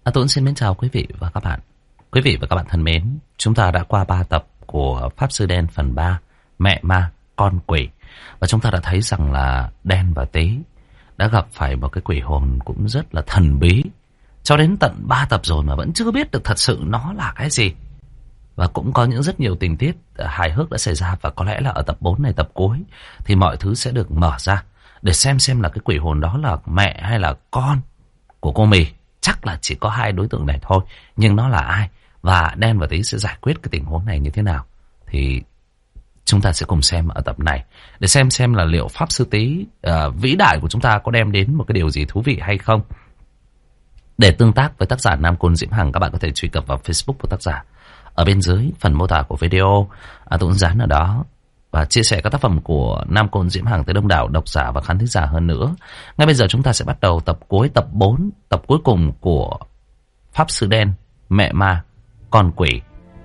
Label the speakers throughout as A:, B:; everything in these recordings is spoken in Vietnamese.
A: Tuấn xin mến chào quý vị và các bạn. Quý vị và các bạn thân mến, chúng ta đã qua 3 tập của Pháp Sư Đen phần 3, Mẹ Ma, Con Quỷ. Và chúng ta đã thấy rằng là Đen và Tý đã gặp phải một cái quỷ hồn cũng rất là thần bí. Cho đến tận 3 tập rồi mà vẫn chưa biết được thật sự nó là cái gì. Và cũng có những rất nhiều tình tiết hài hước đã xảy ra. Và có lẽ là ở tập 4 này, tập cuối, thì mọi thứ sẽ được mở ra để xem là cái quỷ hồn đó là mẹ hay là con của cô Mì. Chắc là chỉ có 2 đối tượng này thôi. Nhưng nó là ai? Và Đen và Tý sẽ giải quyết cái tình huống này như thế nào? Thì chúng ta sẽ cùng xem ở tập này. Để xem là liệu Pháp Sư Tý vĩ đại của chúng ta có đem đến một cái điều gì thú vị hay không. Để tương tác với tác giả Nam Côn Diễm Hằng, các bạn có thể truy cập vào Facebook của tác giả. Ở bên dưới phần mô tả của video, tôi dán ở đó. Và chia sẻ các tác phẩm của Nam Côn Diễm Hằng tới đông đảo độc giả và khán thính giả hơn nữa. Ngay bây giờ chúng ta sẽ bắt đầu tập cuối, tập 4, tập cuối cùng của Pháp Sư Đen, Mẹ Ma, Con Quỷ.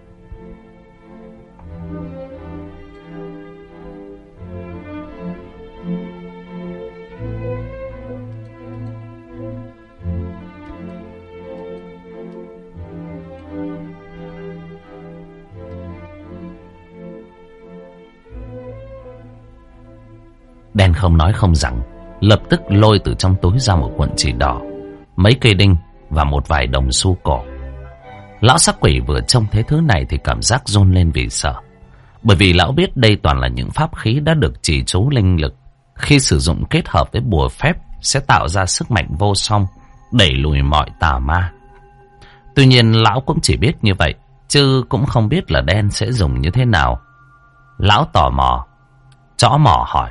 A: Đen không nói không rằng, lập tức lôi từ trong túi ra một cuộn chỉ đỏ, mấy cây đinh và một vài đồng xu cổ. Lão sắc quỷ vừa trông thấy thứ này thì cảm giác run lên vì sợ. Bởi vì lão biết đây toàn là những pháp khí đã được trì chú linh lực. Khi sử dụng kết hợp với bùa phép sẽ tạo ra sức mạnh vô song, đẩy lùi mọi tà ma. Tuy nhiên lão cũng chỉ biết như vậy, chứ cũng không biết là Đen sẽ dùng như thế nào. Lão tò mò, chõ mỏ hỏi.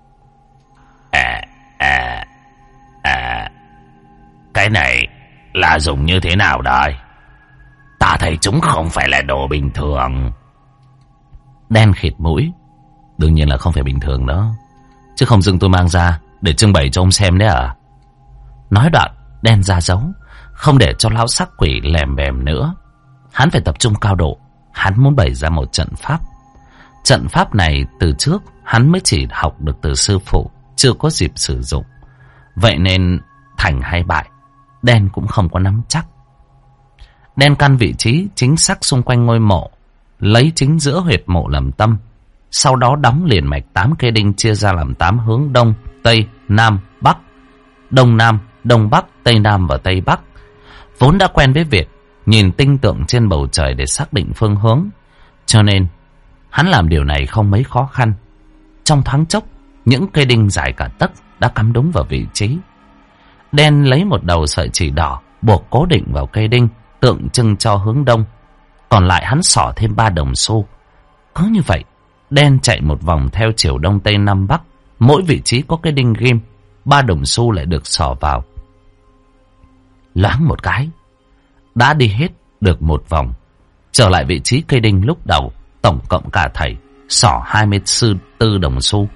A: Cái này là dùng như thế nào đây? Ta thấy chúng không phải là đồ bình thường. Đen khịt mũi. Đương nhiên là không phải bình thường đó, chứ không dưng tôi mang ra để trưng bày cho ông xem đấy à? Nói đoạn, Đen ra dấu, không để cho lão sắc quỷ lèm bèm nữa. Hắn phải tập trung cao độ. Hắn muốn bày ra một trận pháp. Trận pháp này từ trước hắn mới chỉ học được từ sư phụ, chưa có dịp sử dụng. Vậy nên thành hay bại, Đen cũng không có nắm chắc. Đen căn vị trí chính xác xung quanh ngôi mộ, lấy chính giữa huyệt mộ làm tâm. Sau đó đóng liền mạch 8 cây đinh chia ra làm 8 hướng đông, tây, nam, bắc. Đông nam, đông bắc, tây nam và tây bắc. Vốn đã quen với việc nhìn tinh tượng trên bầu trời để xác định phương hướng, cho nên hắn làm điều này không mấy khó khăn. Trong thoáng chốc, những cây đinh dài cả tấc đã cắm đúng vào vị trí. Đen lấy một đầu sợi chỉ đỏ buộc cố định vào cây đinh, tượng trưng cho hướng đông. Còn lại hắn xỏ thêm 3 đồng xu. Có như vậy, Đen chạy một vòng theo chiều đông tây nam bắc. Mỗi vị trí có cây đinh ghim, 3 đồng xu lại được xỏ vào. Loáng một cái, đã đi hết được một vòng. Trở lại vị trí cây đinh lúc đầu, tổng cộng cả thảy xỏ 24 đồng xu.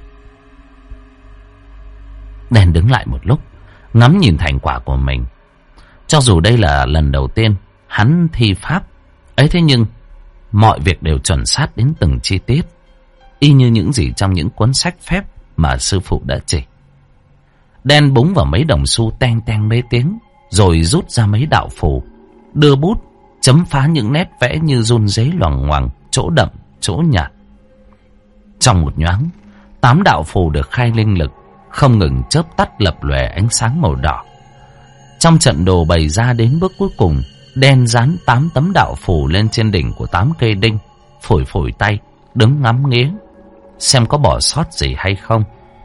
A: Đen đứng lại một lúc, ngắm nhìn thành quả của mình. Cho dù đây là lần đầu tiên hắn thi pháp ấy, thế nhưng mọi việc đều chuẩn xác đến từng chi tiết, y như những gì trong những cuốn sách phép mà sư phụ đã chỉ. Đen búng vào mấy đồng xu teng teng mấy tiếng, rồi rút ra mấy đạo phù, đưa bút chấm phá những nét vẽ như run rế loằng ngoằng, chỗ đậm chỗ nhạt. Trong một nhoáng, 8 đạo phù được khai linh lực, không ngừng chớp tắt lập lòe ánh sáng màu đỏ. Trong trận đồ bày ra đến bước cuối cùng, Đen dán 8 tấm đạo phù lên trên đỉnh của 8 cây đinh, phủi phủi tay, đứng ngắm nghía, xem có bỏ sót gì hay không.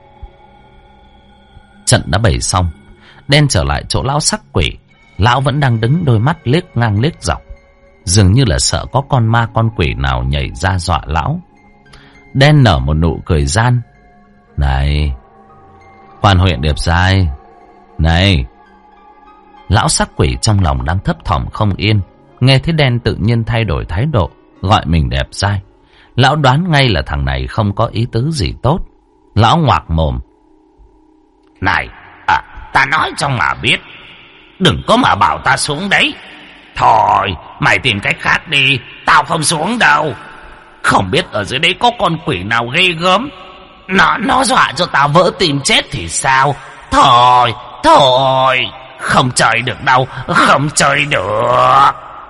A: Trận đã bày xong, Đen trở lại chỗ lão sắc quỷ. Lão vẫn đang đứng, đôi mắt liếc ngang liếc dọc, dường như là sợ có con ma con quỷ nào nhảy ra dọa lão. Đen nở một nụ cười gian. Này, quan huyện đẹp trai. Này. Lão sắc quỷ trong lòng đang thấp thỏm không yên, nghe thấy Đen tự nhiên thay đổi thái độ, gọi mình đẹp trai. Lão đoán ngay là thằng này không có ý tứ gì tốt. Lão ngoạc mồm. Này, ta nói cho mà biết, đừng có mà bảo ta xuống đấy. Thôi, mày tìm cách khác đi, tao không xuống đâu. Không biết ở dưới đấy có con quỷ nào ghê gớm, nó dọa cho tao vỡ tim chết thì sao. Thôi, Thôi, không chơi được đâu, không chơi được.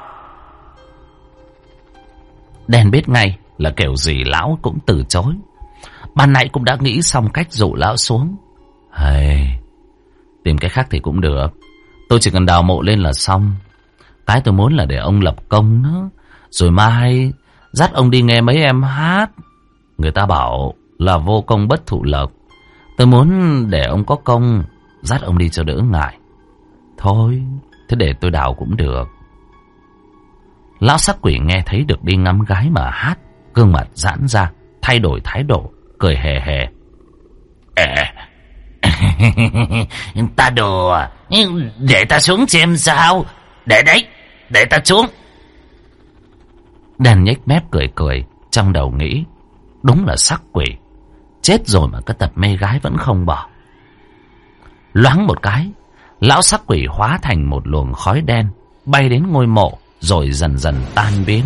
A: Đen biết ngay là kiểu gì lão cũng từ chối. Ban nãy cũng đã nghĩ xong cách dụ lão xuống. Hay, tìm cái khác thì cũng được. Tôi chỉ cần đào mộ lên là xong. Cái tôi muốn là để ông lập công nữa, rồi mai dắt ông đi nghe mấy em hát. Người ta bảo là vô công bất thụ lộc. Tôi muốn để ông có công, dắt ông đi cho đỡ ngại. Thôi, thế để tôi đào cũng được. Lão sắc quỷ nghe thấy được đi ngắm gái mà hát, gương mặt giãn ra, thay đổi thái độ, cười hề hề. Ta đùa, để ta xuống xem sao. Để đấy, để ta xuống. Đen nhếch mép cười cười, trong đầu nghĩ, đúng là sắc quỷ, chết rồi mà cái tật mê gái vẫn không bỏ. Loáng một cái, lão sắc quỷ hóa thành một luồng khói đen, bay đến ngôi mộ, rồi dần dần tan biến.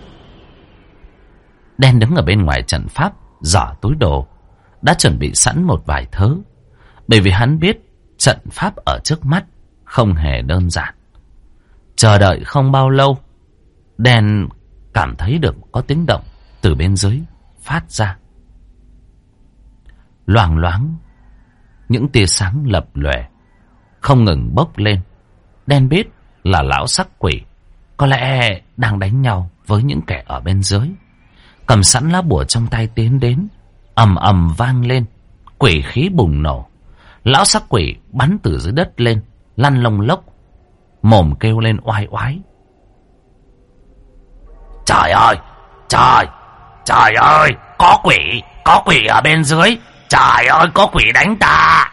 A: Đen đứng ở bên ngoài trận pháp, giở túi đồ, đã chuẩn bị sẵn một vài thứ, bởi vì hắn biết trận pháp ở trước mắt không hề đơn giản. Chờ đợi không bao lâu, Đen cảm thấy được có tiếng động từ bên dưới phát ra. Loàng loáng, những tia sáng lập lòe, không ngừng bốc lên. Đen biết là lão sắc quỷ có lẽ đang đánh nhau với những kẻ ở bên dưới. Cầm sẵn lá bùa trong tay tiến đến, ầm ầm vang lên, quỷ khí bùng nổ. Lão sắc quỷ bắn từ dưới đất lên, lăn lông lốc, mồm kêu lên oai oái. Trời ơi, trời ơi, có quỷ ở bên dưới. Trời ơi, có quỷ đánh ta.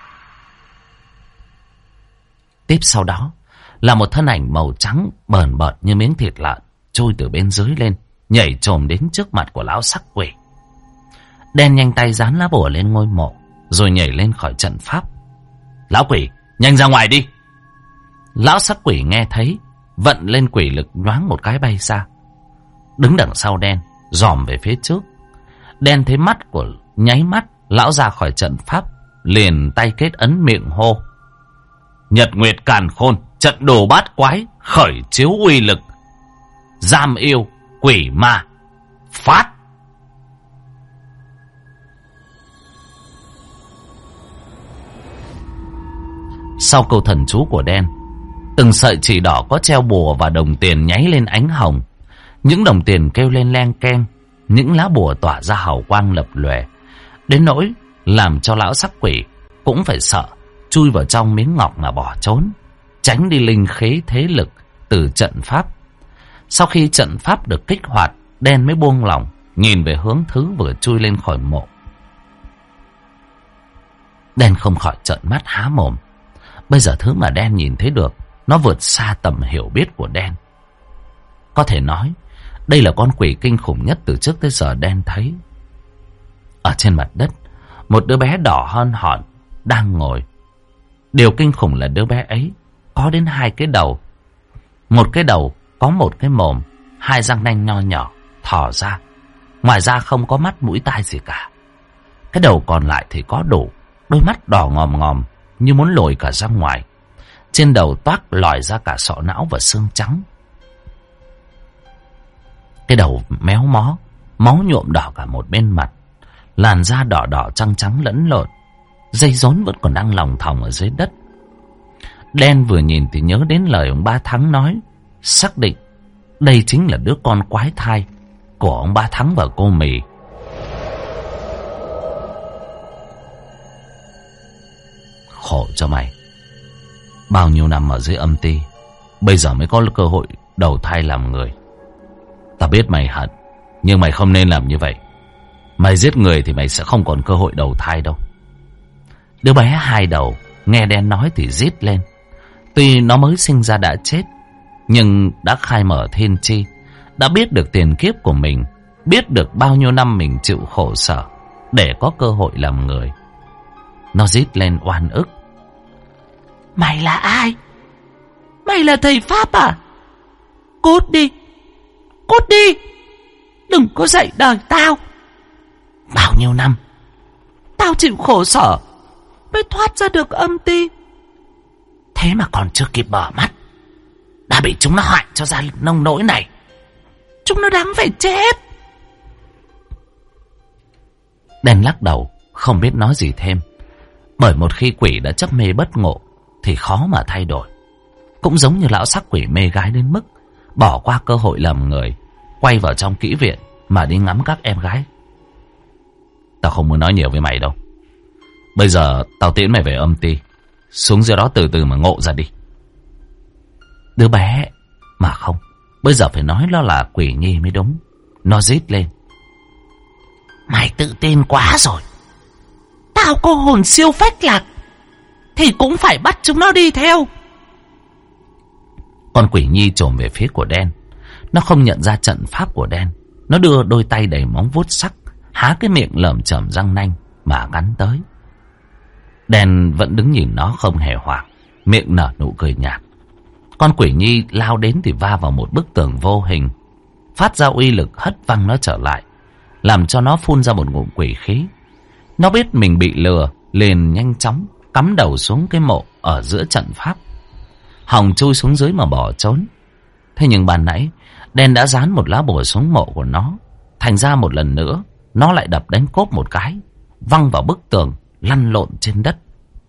A: Tiếp sau đó là một thân ảnh màu trắng bờn bợt như miếng thịt lợn trôi từ bên dưới lên, nhảy chồm đến trước mặt của lão sắc quỷ. Đen nhanh tay dán lá bùa lên ngôi mộ, rồi nhảy lên khỏi trận pháp. Lão quỷ, nhanh ra ngoài đi. Lão sắc quỷ nghe thấy, vận lên quỷ lực nhoáng một cái bay ra, đứng đằng sau Đen, dòm về phía trước. Đen thấy mắt của nháy mắt, lão ra khỏi trận pháp, liền tay kết ấn miệng hô. Nhật nguyệt càn khôn, trận đồ bát quái, khởi chiếu uy lực. Giam yêu, quỷ ma, phát. Sau câu thần chú của Đen, từng sợi chỉ đỏ có treo bùa và đồng tiền nháy lên ánh hồng. Những đồng tiền kêu lên leng keng, những lá bùa tỏa ra hào quang lập lòe, đến nỗi làm cho lão sắc quỷ cũng phải sợ, chui vào trong miếng ngọc mà bỏ trốn, tránh đi linh khí thế lực từ trận pháp. Sau khi trận pháp được kích hoạt, Đen mới buông lỏng, nhìn về hướng thứ vừa chui lên khỏi mộ. Đen không khỏi trợn mắt há mồm. Bây giờ thứ mà Đen nhìn thấy được, nó vượt xa tầm hiểu biết của Đen. Có thể nói, đây là con quỷ kinh khủng nhất từ trước tới giờ Đen thấy. Ở trên mặt đất, một đứa bé đỏ hon hòn đang ngồi. Điều kinh khủng là đứa bé ấy có đến 2 cái đầu. Một cái đầu có một cái mồm, 2 răng nanh nho nhỏ thò ra. Ngoài ra không có mắt mũi tai gì cả. Cái đầu còn lại thì có đủ, đôi mắt đỏ ngòm ngòm như muốn lồi cả ra ngoài. Trên đầu toác lòi ra cả sọ não và xương trắng. Cái đầu méo mó, máu nhuộm đỏ cả một bên mặt. Làn da đỏ đỏ trắng trắng lẫn lộn. Dây rốn vẫn còn đang lòng thòng ở dưới đất. Đen vừa nhìn thì nhớ đến lời ông Ba Thắng nói, xác định đây chính là đứa con quái thai của ông Ba Thắng và cô Mì. Khổ cho mày, bao nhiêu năm ở dưới âm ti, bây giờ mới có cơ hội đầu thai làm người. Ta biết mày hận, nhưng mày không nên làm như vậy. Mày giết người thì mày sẽ không còn cơ hội đầu thai đâu. Đứa bé 2 đầu nghe Đen nói thì rít lên. Tuy nó mới sinh ra đã chết, nhưng đã khai mở thiên tri, đã biết được tiền kiếp của mình, biết được bao nhiêu năm mình chịu khổ sở để có cơ hội làm người. Nó rít lên oan ức. Mày là ai? Mày là thầy Pháp à? Cút đi, cút đi, đừng có dạy đời tao. Bao nhiêu năm tao chịu khổ sở mới thoát ra được âm ti. Thế mà còn chưa kịp mở mắt, đã bị chúng nó hại cho ra nông nỗi này. Chúng nó đáng phải chết. Đen lắc đầu, không biết nói gì thêm. Bởi một khi quỷ đã chấp mê bất ngộ thì khó mà thay đổi. Cũng giống như lão sắc quỷ mê gái đến mức bỏ qua cơ hội lầm người, quay vào trong kỹ viện mà đi ngắm các em gái. Tao không muốn nói nhiều với mày đâu. Bây giờ tao tiễn mày về âm ty, xuống dưới đó từ từ mà ngộ ra đi. Đứa bé mà không, bây giờ phải nói nó là quỷ nhi mới đúng. Nó rít lên. Mày tự tin quá rồi. Tao có hồn siêu phách lạc thì cũng phải bắt chúng nó đi theo. Con quỷ nhi chồm về phía của đen. Nó không nhận ra trận pháp của đen. Nó đưa đôi tay đầy móng vuốt sắc, há cái miệng lởm chởm răng nanh mà gắn tới. Đen vẫn đứng nhìn nó không hề hoảng, miệng nở nụ cười nhạt. Con quỷ nhi lao đến thì va vào một bức tường vô hình, phát ra uy lực hất văng nó trở lại, làm cho nó phun ra một ngụm quỷ khí. Nó biết mình bị lừa, liền nhanh chóng cắm đầu xuống cái mộ ở giữa trận pháp, hòng chui xuống dưới mà bỏ trốn. Thế nhưng ban nãy đen đã dán một lá bùa xuống mộ của nó, thành ra một lần nữa nó lại đập đánh cốp một cái, văng vào bức tường, lăn lộn trên đất.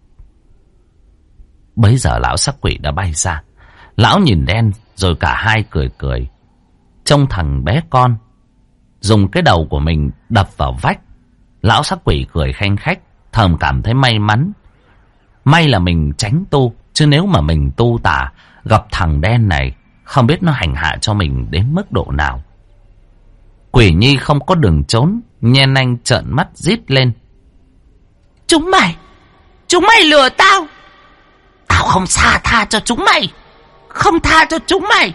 A: Bấy giờ lão sắc quỷ đã bay ra. Lão nhìn đen rồi cả hai cười cười. Trông thằng bé con dùng cái đầu của mình đập vào vách. Lão sắc quỷ cười khanh khách, thầm cảm thấy may mắn. May là mình tránh tu, chứ nếu mà mình tu tà gặp thằng đen này, không biết nó hành hạ cho mình đến mức độ nào. Quỷ nhi không có đường trốn, nhen nanh trợn mắt rít lên. Chúng mày lừa tao. Tao không tha cho chúng mày. Không tha cho chúng mày.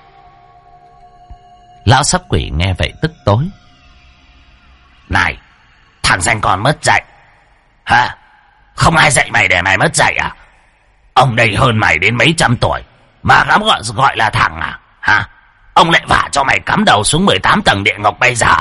A: Lão sắc quỷ nghe vậy tức tối. Này, thằng danh con mất dạy hả? Không ai dạy mày để mày mất dạy à? Ông đây hơn mày đến mấy trăm tuổi mà dám gọi là thằng à? Hả? Ông lại vả cho mày cắm đầu xuống 18 tầng địa ngục bây giờ.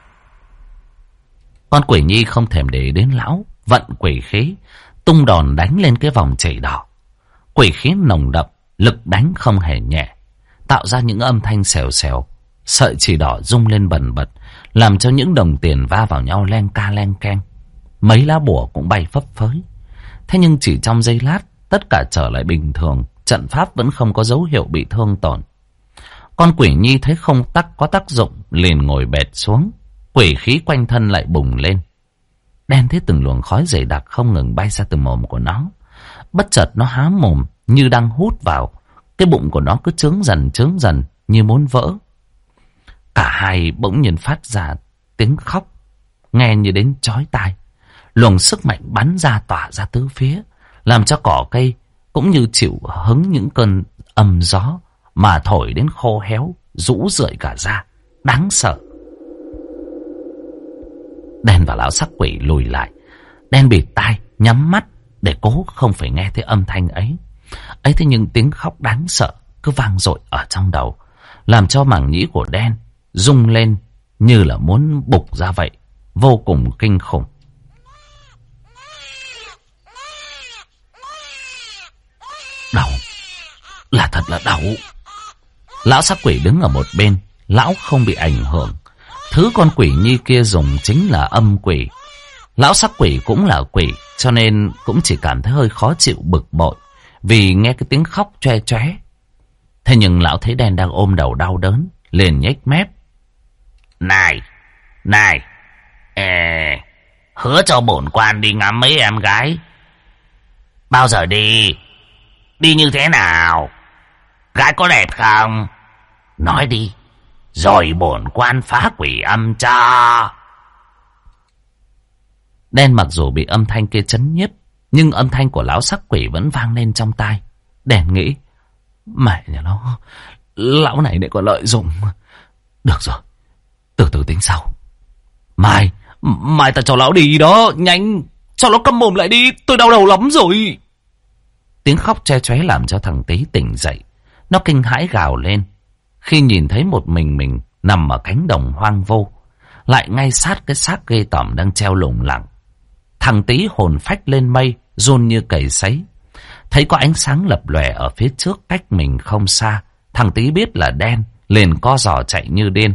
A: Con quỷ nhi không thèm để đến lão, vận quỷ khí tung đòn đánh lên cái vòng chảy đỏ. Quỷ khí nồng đậm, lực đánh không hề nhẹ, tạo ra những âm thanh xèo xèo. Sợi chỉ đỏ rung lên bần bật, làm cho những đồng tiền va vào nhau len ca len keng. Mấy lá bùa cũng bay phấp phới. Thế nhưng chỉ trong giây lát, tất cả trở lại bình thường. Trận pháp vẫn không có dấu hiệu bị thương tổn. Con quỷ nhi thấy không có tác dụng, liền ngồi bệt xuống. Quỷ khí quanh thân lại bùng lên. Đen thấy từng luồng khói dày đặc không ngừng bay ra từ mồm của nó. Bất chợt nó há mồm như đang hút vào. Cái bụng của nó cứ trướng dần như muốn vỡ. Cả hai bỗng nhiên phát ra tiếng khóc, nghe như đến chói tai. Luồng sức mạnh bắn ra tỏa ra tứ phía, làm cho cỏ cây cũng như chịu hứng những cơn âm gió mà thổi đến khô héo, rũ rượi cả da, đáng sợ. Đen và lão sắc quỷ lùi lại. Đen bịt tai, nhắm mắt để cố không phải nghe thấy âm thanh ấy. Thế nhưng tiếng khóc đáng sợ cứ vang dội ở trong đầu, làm cho màng nhĩ của đen rung lên như là muốn bục ra vậy, vô cùng kinh khủng. Đau, là thật là đau. Lão sắc quỷ đứng ở một bên, lão không bị ảnh hưởng. Thứ con quỷ nhi kia dùng chính là âm quỷ. Lão sắc quỷ cũng là quỷ, cho nên cũng chỉ cảm thấy hơi khó chịu bực bội vì nghe cái tiếng khóc choe choé. Thế nhưng lão thấy đen đang ôm đầu đau đớn, liền nhếch mép. Này, hứa cho bổn quan đi ngắm mấy em gái. Bao giờ đi? Đi như thế nào? Gái có đẹp không? Nói đi, rồi bổn quan phá quỷ âm cho. Đen mặc dù bị âm thanh kia chấn nhiếp, nhưng âm thanh của lão sắc quỷ vẫn vang lên trong tai. Đen nghĩ, mẹ nhà nó, lão này lại còn lợi dụng. Được rồi, từ từ tính sau. Mai ta cho lão đi đó, nhanh, cho nó câm mồm lại đi, tôi đau đầu lắm rồi. Tiếng khóc che chóe làm cho thằng Tý tỉnh dậy. Nó kinh hãi gào lên khi nhìn thấy một mình nằm ở cánh đồng hoang vô, lại ngay sát cái xác ghê tởm đang treo lủng lẳng. Thằng Tý hồn phách lên mây, run như cầy sấy. Thấy có ánh sáng lập lòe ở phía trước cách mình không xa. Thằng Tý biết là đen, liền co giò chạy như điên.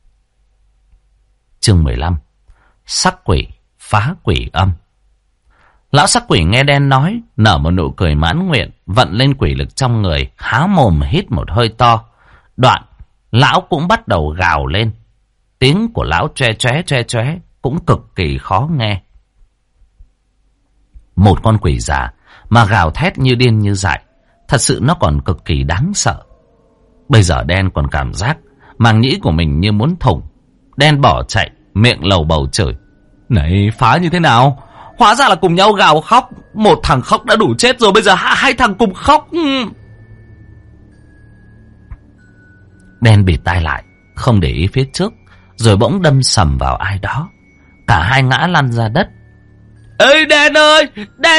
A: Chương 15. Sắc quỷ phá quỷ âm. Lão sắc quỷ nghe đen nói, nở một nụ cười mãn nguyện, vận lên quỷ lực trong người, há mồm hít một hơi to. Đoạn, lão cũng bắt đầu gào lên. Tiếng của lão tre chóe cũng cực kỳ khó nghe. Một con quỷ già mà gào thét như điên như dại, thật sự nó còn cực kỳ đáng sợ. Bây giờ đen còn cảm giác màng nhĩ của mình như muốn thủng. Đen bỏ chạy, miệng lầu bầu chửi. Này, phá như thế nào? Hóa ra là cùng nhau gào khóc. Một thằng khóc đã đủ chết rồi, bây giờ hai thằng cùng khóc. Đen bịt tai lại, không để ý phía trước, rồi bỗng đâm sầm vào ai đó. Cả hai ngã lăn ra đất. Ê Đen ơi,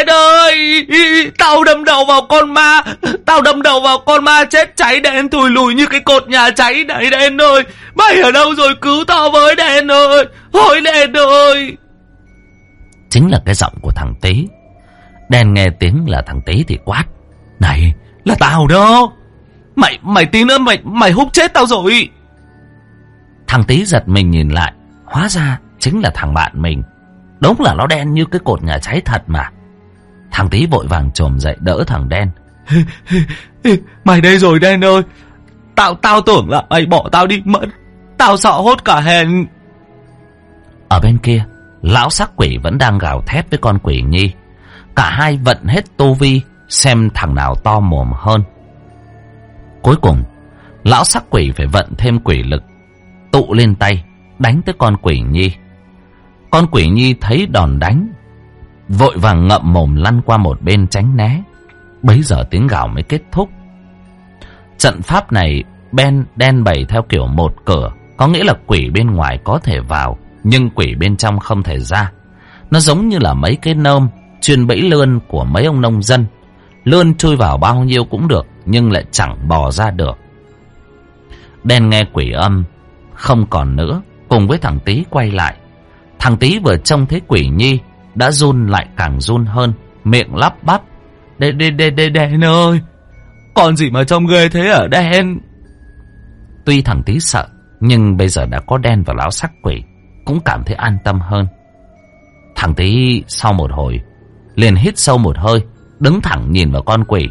A: tao đâm đầu vào con ma, chết cháy Đen, thùi lùi như cái cột nhà cháy này. Đen ơi, mày ở đâu rồi, cứu tao với Đen ơi, ôi Đen ơi. Chính là cái giọng của thằng Tý. Đen nghe tiếng là thằng Tý thì quát. Này, là tao đó. Mày tí nữa mày húc chết tao rồi. Thằng Tý giật mình nhìn lại, hóa ra chính là thằng bạn mình. Đúng là nó đen như cái cột nhà cháy thật mà. Thằng Tý vội vàng chồm dậy đỡ thằng Đen. Mày đây rồi Đen ơi. Tao tưởng là mày bỏ tao đi mất. Tao sợ hốt cả hèn. Ở bên kia, lão sắc quỷ vẫn đang gào thét với con quỷ nhi. Cả hai vận hết tu vi, xem thằng nào to mồm hơn. Cuối cùng, lão sắc quỷ phải vận thêm quỷ lực, tụ lên tay, đánh tới con quỷ nhi. Con quỷ nhi thấy đòn đánh, vội vàng ngậm mồm lăn qua một bên tránh né. Bấy giờ tiếng gào mới kết thúc. Trận pháp này đen bày theo kiểu một cửa, có nghĩa là quỷ bên ngoài có thể vào, nhưng quỷ bên trong không thể ra. Nó giống như là mấy cái nơm chuyên bẫy lươn của mấy ông nông dân. Lươn chui vào bao nhiêu cũng được, nhưng lại chẳng bò ra được. Đen nghe quỷ âm không còn nữa, cùng với thằng Tý quay lại. Thằng Tý vừa trông thấy quỷ nhi đã run lại càng run hơn, miệng lắp bắp. Đen ơi, còn gì mà trông ghê thế ở Đen. Tuy thằng Tý sợ, nhưng bây giờ đã có Đen và lão sắc quỷ, cũng cảm thấy an tâm hơn. Thằng Tý sau một hồi liền hít sâu một hơi, đứng thẳng nhìn vào con quỷ.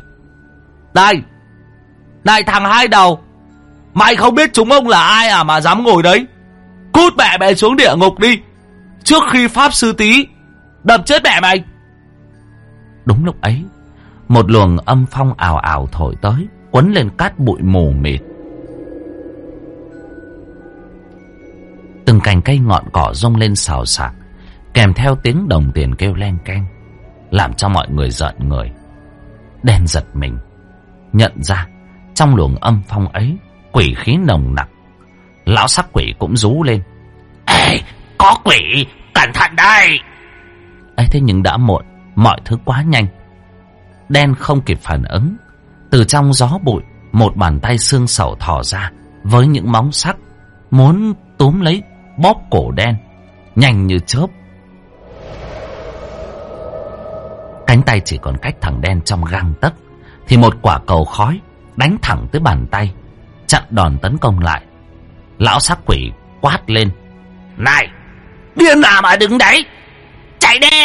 A: Này thằng hai đầu, mày không biết chúng ông là ai à mà dám ngồi đấy? Cút mẹ xuống địa ngục đi, trước khi pháp sư Tý đập chết mẹ mày. Đúng lúc ấy, một luồng âm phong ào ào thổi tới, quấn lên cát bụi mù mịt. Từng cành cây ngọn cỏ rung lên xào xạc, kèm theo tiếng đồng tiền kêu len keng, làm cho mọi người rợn người. Đen giật mình, nhận ra trong luồng âm phong ấy quỷ khí nồng nặc. Lão sắc quỷ cũng rú lên. Ê, có quỷ, cẩn thận đây. Ấy thế nhưng đã muộn, mọi thứ quá nhanh. Đen không kịp phản ứng. Từ trong gió bụi, một bàn tay xương sẩu thò ra với những móng sắc, muốn túm lấy bóp cổ Đen, nhanh như chớp. Cánh tay chỉ còn cách thằng Đen trong gang tấc, thì một quả cầu khói đánh thẳng tới bàn tay, chặn đòn tấn công lại. Lão sắc quỷ quát lên. Này, điên nào mà đứng đấy, chạy đi.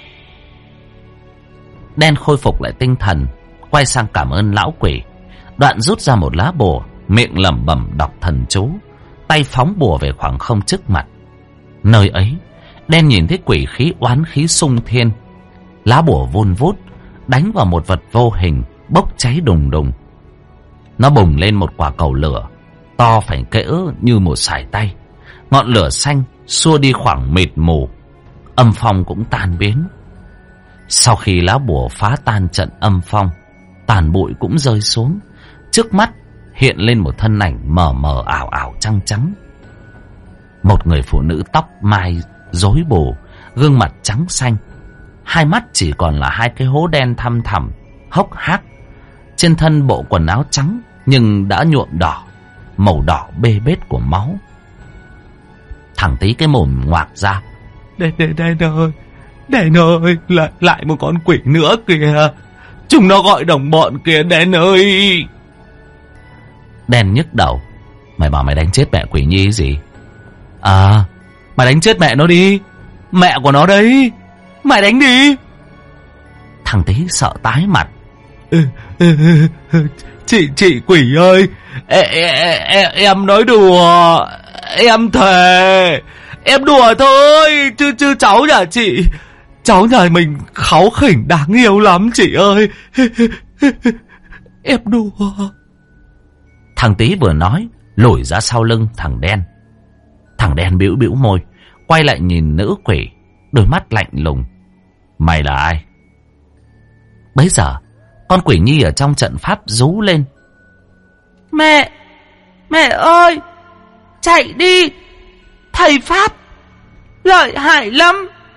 A: Đen khôi phục lại tinh thần, quay sang cảm ơn lão quỷ, đoạn rút ra một lá bùa, miệng lẩm bẩm đọc thần chú, tay phóng bùa về khoảng không trước mặt. Nơi ấy, Đen nhìn thấy quỷ khí oán khí xung thiên. Lá bùa vun vút đánh vào một vật vô hình, bốc cháy đùng đùng. Nó bùng lên một quả cầu lửa to phải cỡ như một sải tay. Ngọn lửa xanh xua đi khoảng mịt mù, âm phong cũng tan biến. Sau khi lá bùa phá tan trận âm phong, tàn bụi cũng rơi xuống. Trước mắt hiện lên một thân ảnh mờ mờ ảo ảo trăng trắng. Một người phụ nữ tóc mai rối bù, gương mặt trắng xanh, hai mắt chỉ còn là hai cái hố đen thăm thẳm, hốc hác. Trên thân bộ quần áo trắng nhưng đã nhuộm đỏ, màu đỏ bê bết của máu. Thằng Tý cái mồm ngoạc ra. Đen ơi, lại một con quỷ nữa kìa. Chúng nó gọi đồng bọn kìa Đen ơi. Đen nhức đầu. Mày bảo mày đánh chết mẹ Quỷ Nhi gì? À, mày đánh chết mẹ nó đi. Mẹ của nó đấy. Mày đánh đi. Thằng Tí sợ tái mặt. Chị Quỷ ơi, em nói đùa. Em thề. Em đùa thôi. Chứ cháu nhà chị, cháu nhà mình kháu khỉnh đáng yêu lắm chị ơi. Em đùa. Thằng Tí vừa nói lùi ra sau lưng thằng Đen. Thằng Đen bĩu bĩu môi, quay lại nhìn nữ quỷ, đôi mắt lạnh lùng. Mày là ai? Bấy giờ con Quỷ Nhi ở trong trận pháp rú lên. Mẹ ơi, chạy đi, thầy pháp lợi hại lắm.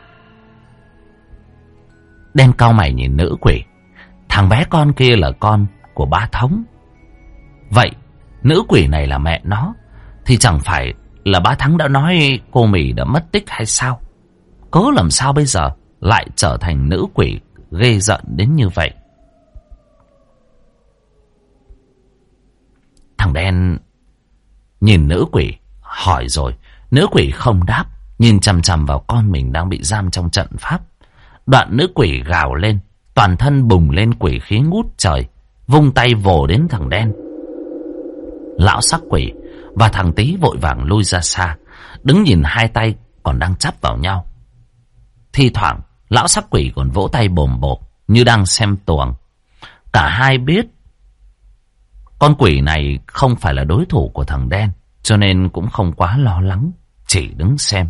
A: Đen cau mày nhìn nữ quỷ. Thằng bé con kia là con của bá Thống. Vậy nữ quỷ này là mẹ nó, thì chẳng phải là bá Thắng đã nói cô Mì đã mất tích hay sao? Cớ làm sao bây giờ lại trở thành nữ quỷ ghê giận đến như vậy? Thằng Đen nhìn nữ quỷ hỏi rồi. Nữ quỷ không đáp, nhìn chằm chằm vào con mình đang bị giam trong trận pháp. Đoạn nữ quỷ gào lên, toàn thân bùng lên quỷ khí ngút trời, vung tay vồ đến thằng Đen. Lão sắc quỷ và thằng Tí vội vàng lui ra xa, đứng nhìn hai tay còn đang chắp vào nhau. Thi thoảng lão sắc quỷ còn vỗ tay bồm bộp như đang xem tuồng. Cả hai biết con quỷ này không phải là đối thủ của thằng Đen, cho nên cũng không quá lo lắng, chỉ đứng xem.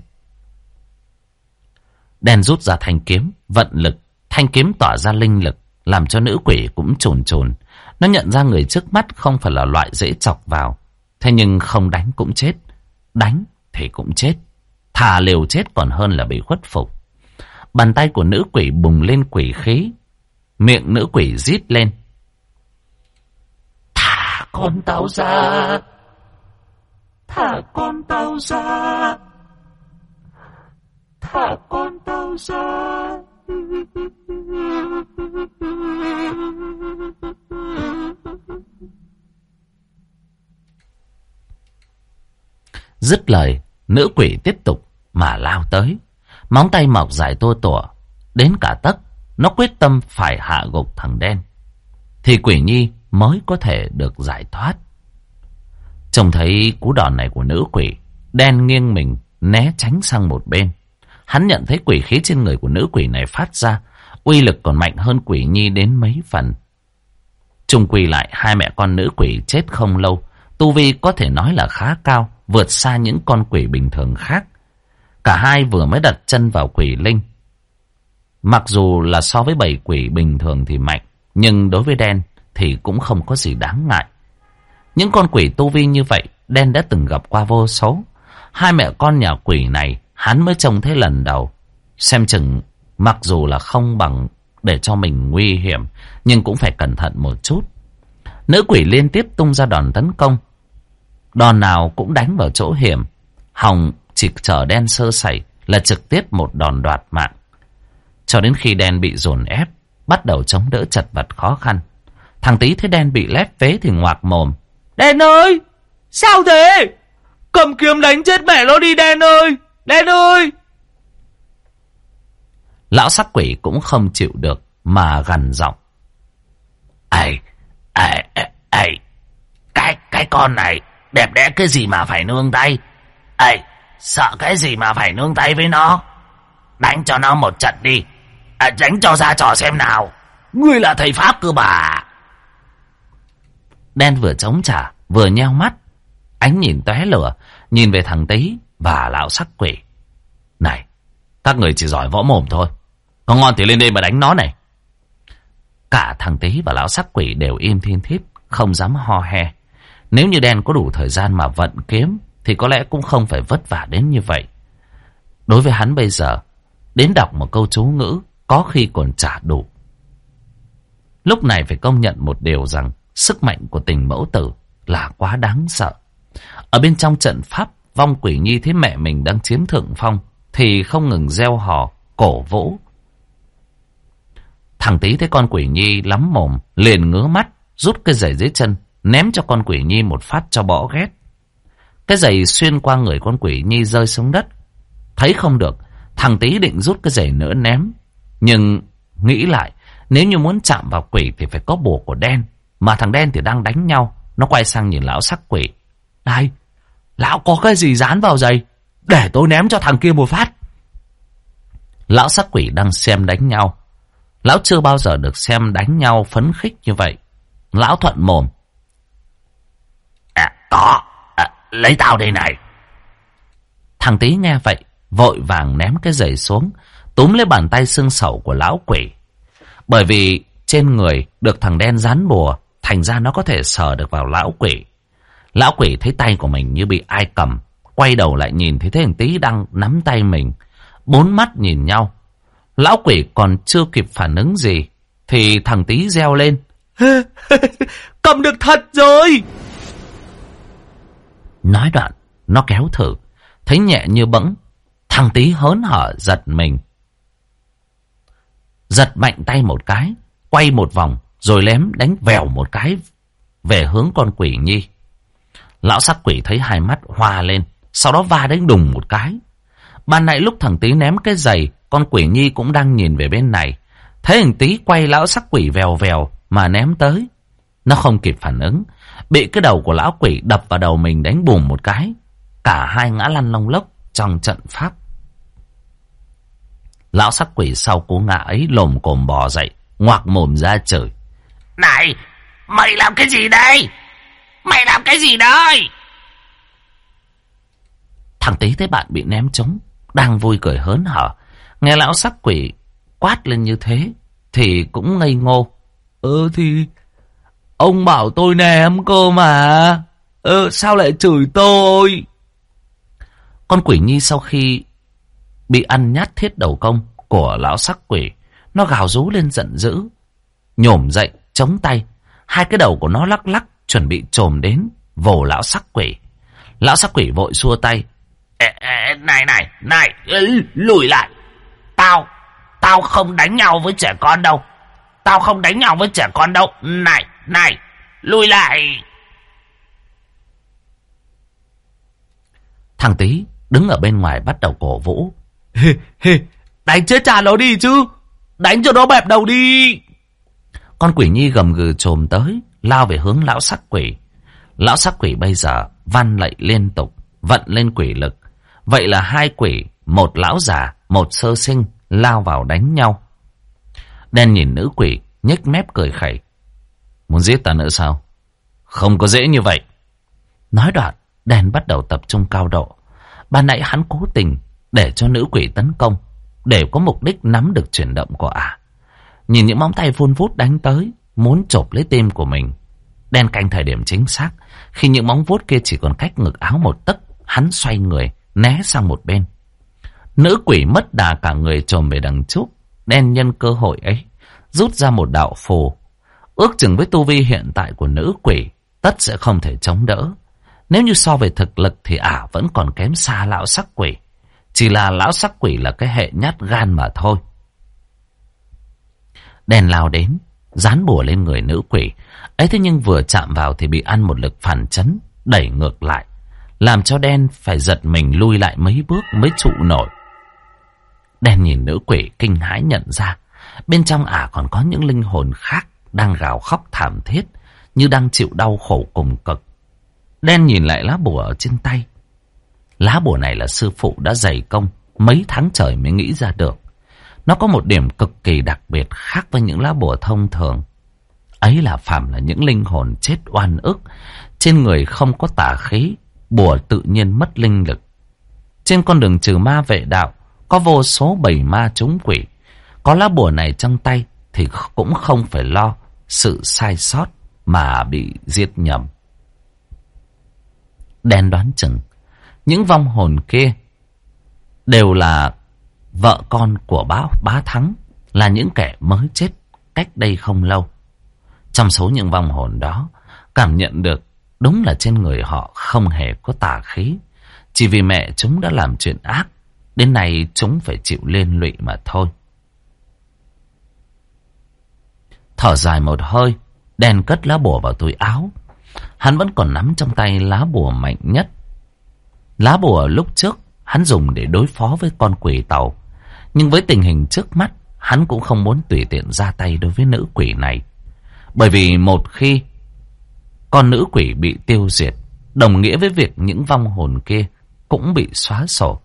A: Đen rút ra thanh kiếm, vận lực, thanh kiếm tỏa ra linh lực, làm cho nữ quỷ cũng chồn chồn. Nó nhận ra người trước mắt không phải là loại dễ chọc vào, thế nhưng không đánh cũng chết, đánh thì cũng chết, thà liều chết còn hơn là bị khuất phục. Bàn tay của nữ quỷ bùng lên quỷ khí, miệng nữ quỷ rít lên. Thả con tao ra, thả con tao ra, thả con tao ra. Dứt lời, nữ quỷ tiếp tục mà lao tới. Móng tay mọc dài tua tủa đến cả tấc. Nó quyết tâm phải hạ gục thằng Đen, thì Quỷ Nhi mới có thể được giải thoát. Trông thấy cú đòn này của nữ quỷ, Đen nghiêng mình né tránh sang một bên. Hắn nhận thấy quỷ khí trên người của nữ quỷ này phát ra uy lực còn mạnh hơn Quỷ Nhi đến mấy phần. Chung quy lại, hai mẹ con nữ quỷ chết không lâu, tu vi có thể nói là khá cao, vượt xa những con quỷ bình thường khác. Cả hai vừa mới đặt chân vào quỷ linh, mặc dù là so với bầy quỷ bình thường thì mạnh, nhưng đối với Đen thì cũng không có gì đáng ngại. Những con quỷ tu vi như vậy Đen đã từng gặp qua vô số. Hai mẹ con nhà quỷ này hắn mới trông thấy lần đầu. Xem chừng mặc dù là không bằng để cho mình nguy hiểm, nhưng cũng phải cẩn thận một chút. Nữ quỷ liên tiếp tung ra đòn tấn công, đòn nào cũng đánh vào chỗ hiểm. Hòng chỉ chờ Đen sơ sẩy là trực tiếp một đòn đoạt mạng. Cho đến khi Đen bị dồn ép, bắt đầu chống đỡ chật vật khó khăn. Thằng Tí thấy Đen bị lép vế thì ngoạc mồm. Đen ơi! Sao thế? Cầm kiếm đánh chết mẹ nó đi Đen ơi! Đen ơi! Lão sắc quỷ cũng không chịu được mà gằn giọng. Cái con này đẹp đẽ cái gì mà phải nương tay? Sợ cái gì mà phải nương tay với nó? Đánh cho nó một trận đi. Đánh cho ra trò xem nào. Ngươi là thầy pháp cơ bà. Đen vừa chống trả vừa nheo mắt, ánh nhìn tóe lửa, nhìn về thằng Tí và lão sắc quỷ. Này, các người chỉ giỏi võ mồm thôi, có ngon thì lên đây mà đánh nó này. Cả thằng Tí và lão sắc quỷ đều im thiên thít, không dám ho he. Nếu như Đen có đủ thời gian mà vận kiếm thì có lẽ cũng không phải vất vả đến như vậy. Đối với hắn bây giờ, đến đọc một câu chú ngữ có khi còn chả đủ. Lúc này phải công nhận một điều rằng sức mạnh của tình mẫu tử là quá đáng sợ. Ở bên trong trận pháp, vong Quỷ Nhi thấy mẹ mình đang chiếm thượng phong thì không ngừng reo hò, cổ vũ. Thằng Tý thấy con quỷ nhi lắm mồm, liền ngứa mắt, rút cái giày dưới chân, ném cho con quỷ nhi một phát cho bỏ ghét. Cái giày xuyên qua người con quỷ nhi rơi xuống đất. Thấy không được, thằng Tý định rút cái giày nữa ném. Nhưng nghĩ lại, nếu như muốn chạm vào quỷ thì phải có bùa của đen. Mà thằng đen thì đang đánh nhau. Nó quay sang nhìn lão sắc quỷ. Này, lão có cái gì dán vào giày? Để tôi ném cho thằng kia một phát. Lão sắc quỷ đang xem đánh nhau. Lão chưa bao giờ được xem đánh nhau phấn khích như vậy. Lão thuận mồm. Có, lấy tao đây này. Thằng Tý nghe vậy, vội vàng ném cái giày xuống, túm lấy bàn tay xương sẩu của lão quỷ. Bởi vì trên người được thằng đen dán bùa, thành ra nó có thể sờ được vào lão quỷ. Lão quỷ thấy tay của mình như bị ai cầm, quay đầu lại nhìn thấy thằng Tý đang nắm tay mình. Bốn mắt nhìn nhau. Lão quỷ còn chưa kịp phản ứng gì thì thằng Tý reo lên. Cầm được thật rồi. Nói đoạn, nó kéo thử, thấy nhẹ như bẫng. Thằng Tý hớn hở giật mình, giật mạnh tay một cái, quay một vòng rồi đánh vèo một cái về hướng con quỷ nhi. Lão sắc quỷ thấy hai mắt hoa lên, sau đó va đánh đùng một cái. Ban nãy lúc thằng Tý ném cái giày, con quỷ nhi cũng đang nhìn về bên này. Thấy thằng Tý quay lão sắc quỷ vèo vèo mà ném tới. Nó không kịp phản ứng, bị cái đầu của lão quỷ đập vào đầu mình đánh bùm một cái. Cả hai ngã lăn lông lốc trong trận pháp. Lão sắc quỷ sau cú ngã ấy lồm cồm bò dậy, ngoạc mồm ra chửi. Này, mày làm cái gì đây? Mày làm cái gì đây? Thằng Tý thấy bạn bị ném trúng, đang vui cười hớn hở. Nghe lão sắc quỷ quát lên như thế thì cũng ngây ngô. Thì ông bảo tôi ném cơ mà. Sao lại chửi tôi? Con quỷ nhi sau khi bị ăn nhát thiết đầu công của lão sắc quỷ, nó gào rú lên giận dữ, nhổm dậy chống tay. Hai cái đầu của nó lắc lắc chuẩn bị chồm đến vồ lão sắc quỷ. Lão sắc quỷ vội xua tay. Này, lùi lại. Tao không đánh nhau với trẻ con đâu. Tao không đánh nhau với trẻ con đâu. Này, lùi lại. Thằng Tý đứng ở bên ngoài bắt đầu cổ vũ. Đánh chết cha nó đi chứ. Đánh cho nó bẹp đầu đi. Con quỷ nhi gầm gừ chồm tới, lao về hướng lão sắc quỷ. Lão sắc quỷ bây giờ van lạy liên tục, vận lên quỷ lực. Vậy là hai quỷ, một lão già, một sơ sinh, lao vào đánh nhau. Đen nhìn nữ quỷ, nhếch mép cười khẩy. Muốn giết ta nữa sao? Không có dễ như vậy. Nói đoạn, Đen bắt đầu tập trung cao độ. Ban nãy hắn cố tình để cho nữ quỷ tấn công, để có mục đích nắm được chuyển động của ả. Nhìn những móng tay vun vút đánh tới, muốn chộp lấy tim của mình. Đen canh thời điểm chính xác. Khi những móng vuốt kia chỉ còn cách ngực áo một tấc, hắn xoay người, né sang một bên. Nữ quỷ mất đà cả người chồm về đằng trước. Đen nhân cơ hội ấy, rút ra một đạo phù. Ước chừng với tu vi hiện tại của nữ quỷ, tất sẽ không thể chống đỡ. Nếu như so về thực lực thì ả vẫn còn kém xa lão sắc quỷ. Chỉ là lão sắc quỷ là cái hệ nhát gan mà thôi. Đen lao đến, dán bùa lên người nữ quỷ. Ấy thế nhưng vừa chạm vào thì bị ăn một lực phản chấn, đẩy ngược lại, làm cho Đen phải giật mình lui lại mấy bước mới trụ nổi. Đen nhìn nữ quỷ kinh hãi nhận ra, bên trong ả còn có những linh hồn khác đang gào khóc thảm thiết, như đang chịu đau khổ cùng cực. Đen nhìn lại lá bùa ở trên tay. Lá bùa này là sư phụ đã dày công mấy tháng trời mới nghĩ ra được. Nó có một điểm cực kỳ đặc biệt khác với những lá bùa thông thường. Ấy là phàm là những linh hồn chết oan ức, trên người không có tà khí, bùa tự nhiên mất linh lực. Trên con đường trừ ma vệ đạo, có vô số bầy ma trúng quỷ. Có lá bùa này trong tay thì cũng không phải lo sự sai sót mà bị giết nhầm. Đen đoán chừng những vong hồn kia đều là vợ con của bá Thắng, là những kẻ mới chết cách đây không lâu. Trong số những vong hồn đó, cảm nhận được đúng là trên người họ không hề có tà khí. Chỉ vì mẹ chúng đã làm chuyện ác, đến nay chúng phải chịu liên lụy mà thôi. Thở dài một hơi, đen cất lá bùa vào túi áo. Hắn vẫn còn nắm trong tay lá bùa mạnh nhất. Lá bùa lúc trước hắn dùng để đối phó với con quỷ tàu. Nhưng với tình hình trước mắt, hắn cũng không muốn tùy tiện ra tay đối với nữ quỷ này. Bởi vì một khi con nữ quỷ bị tiêu diệt, đồng nghĩa với việc những vong hồn kia cũng bị xóa sổ.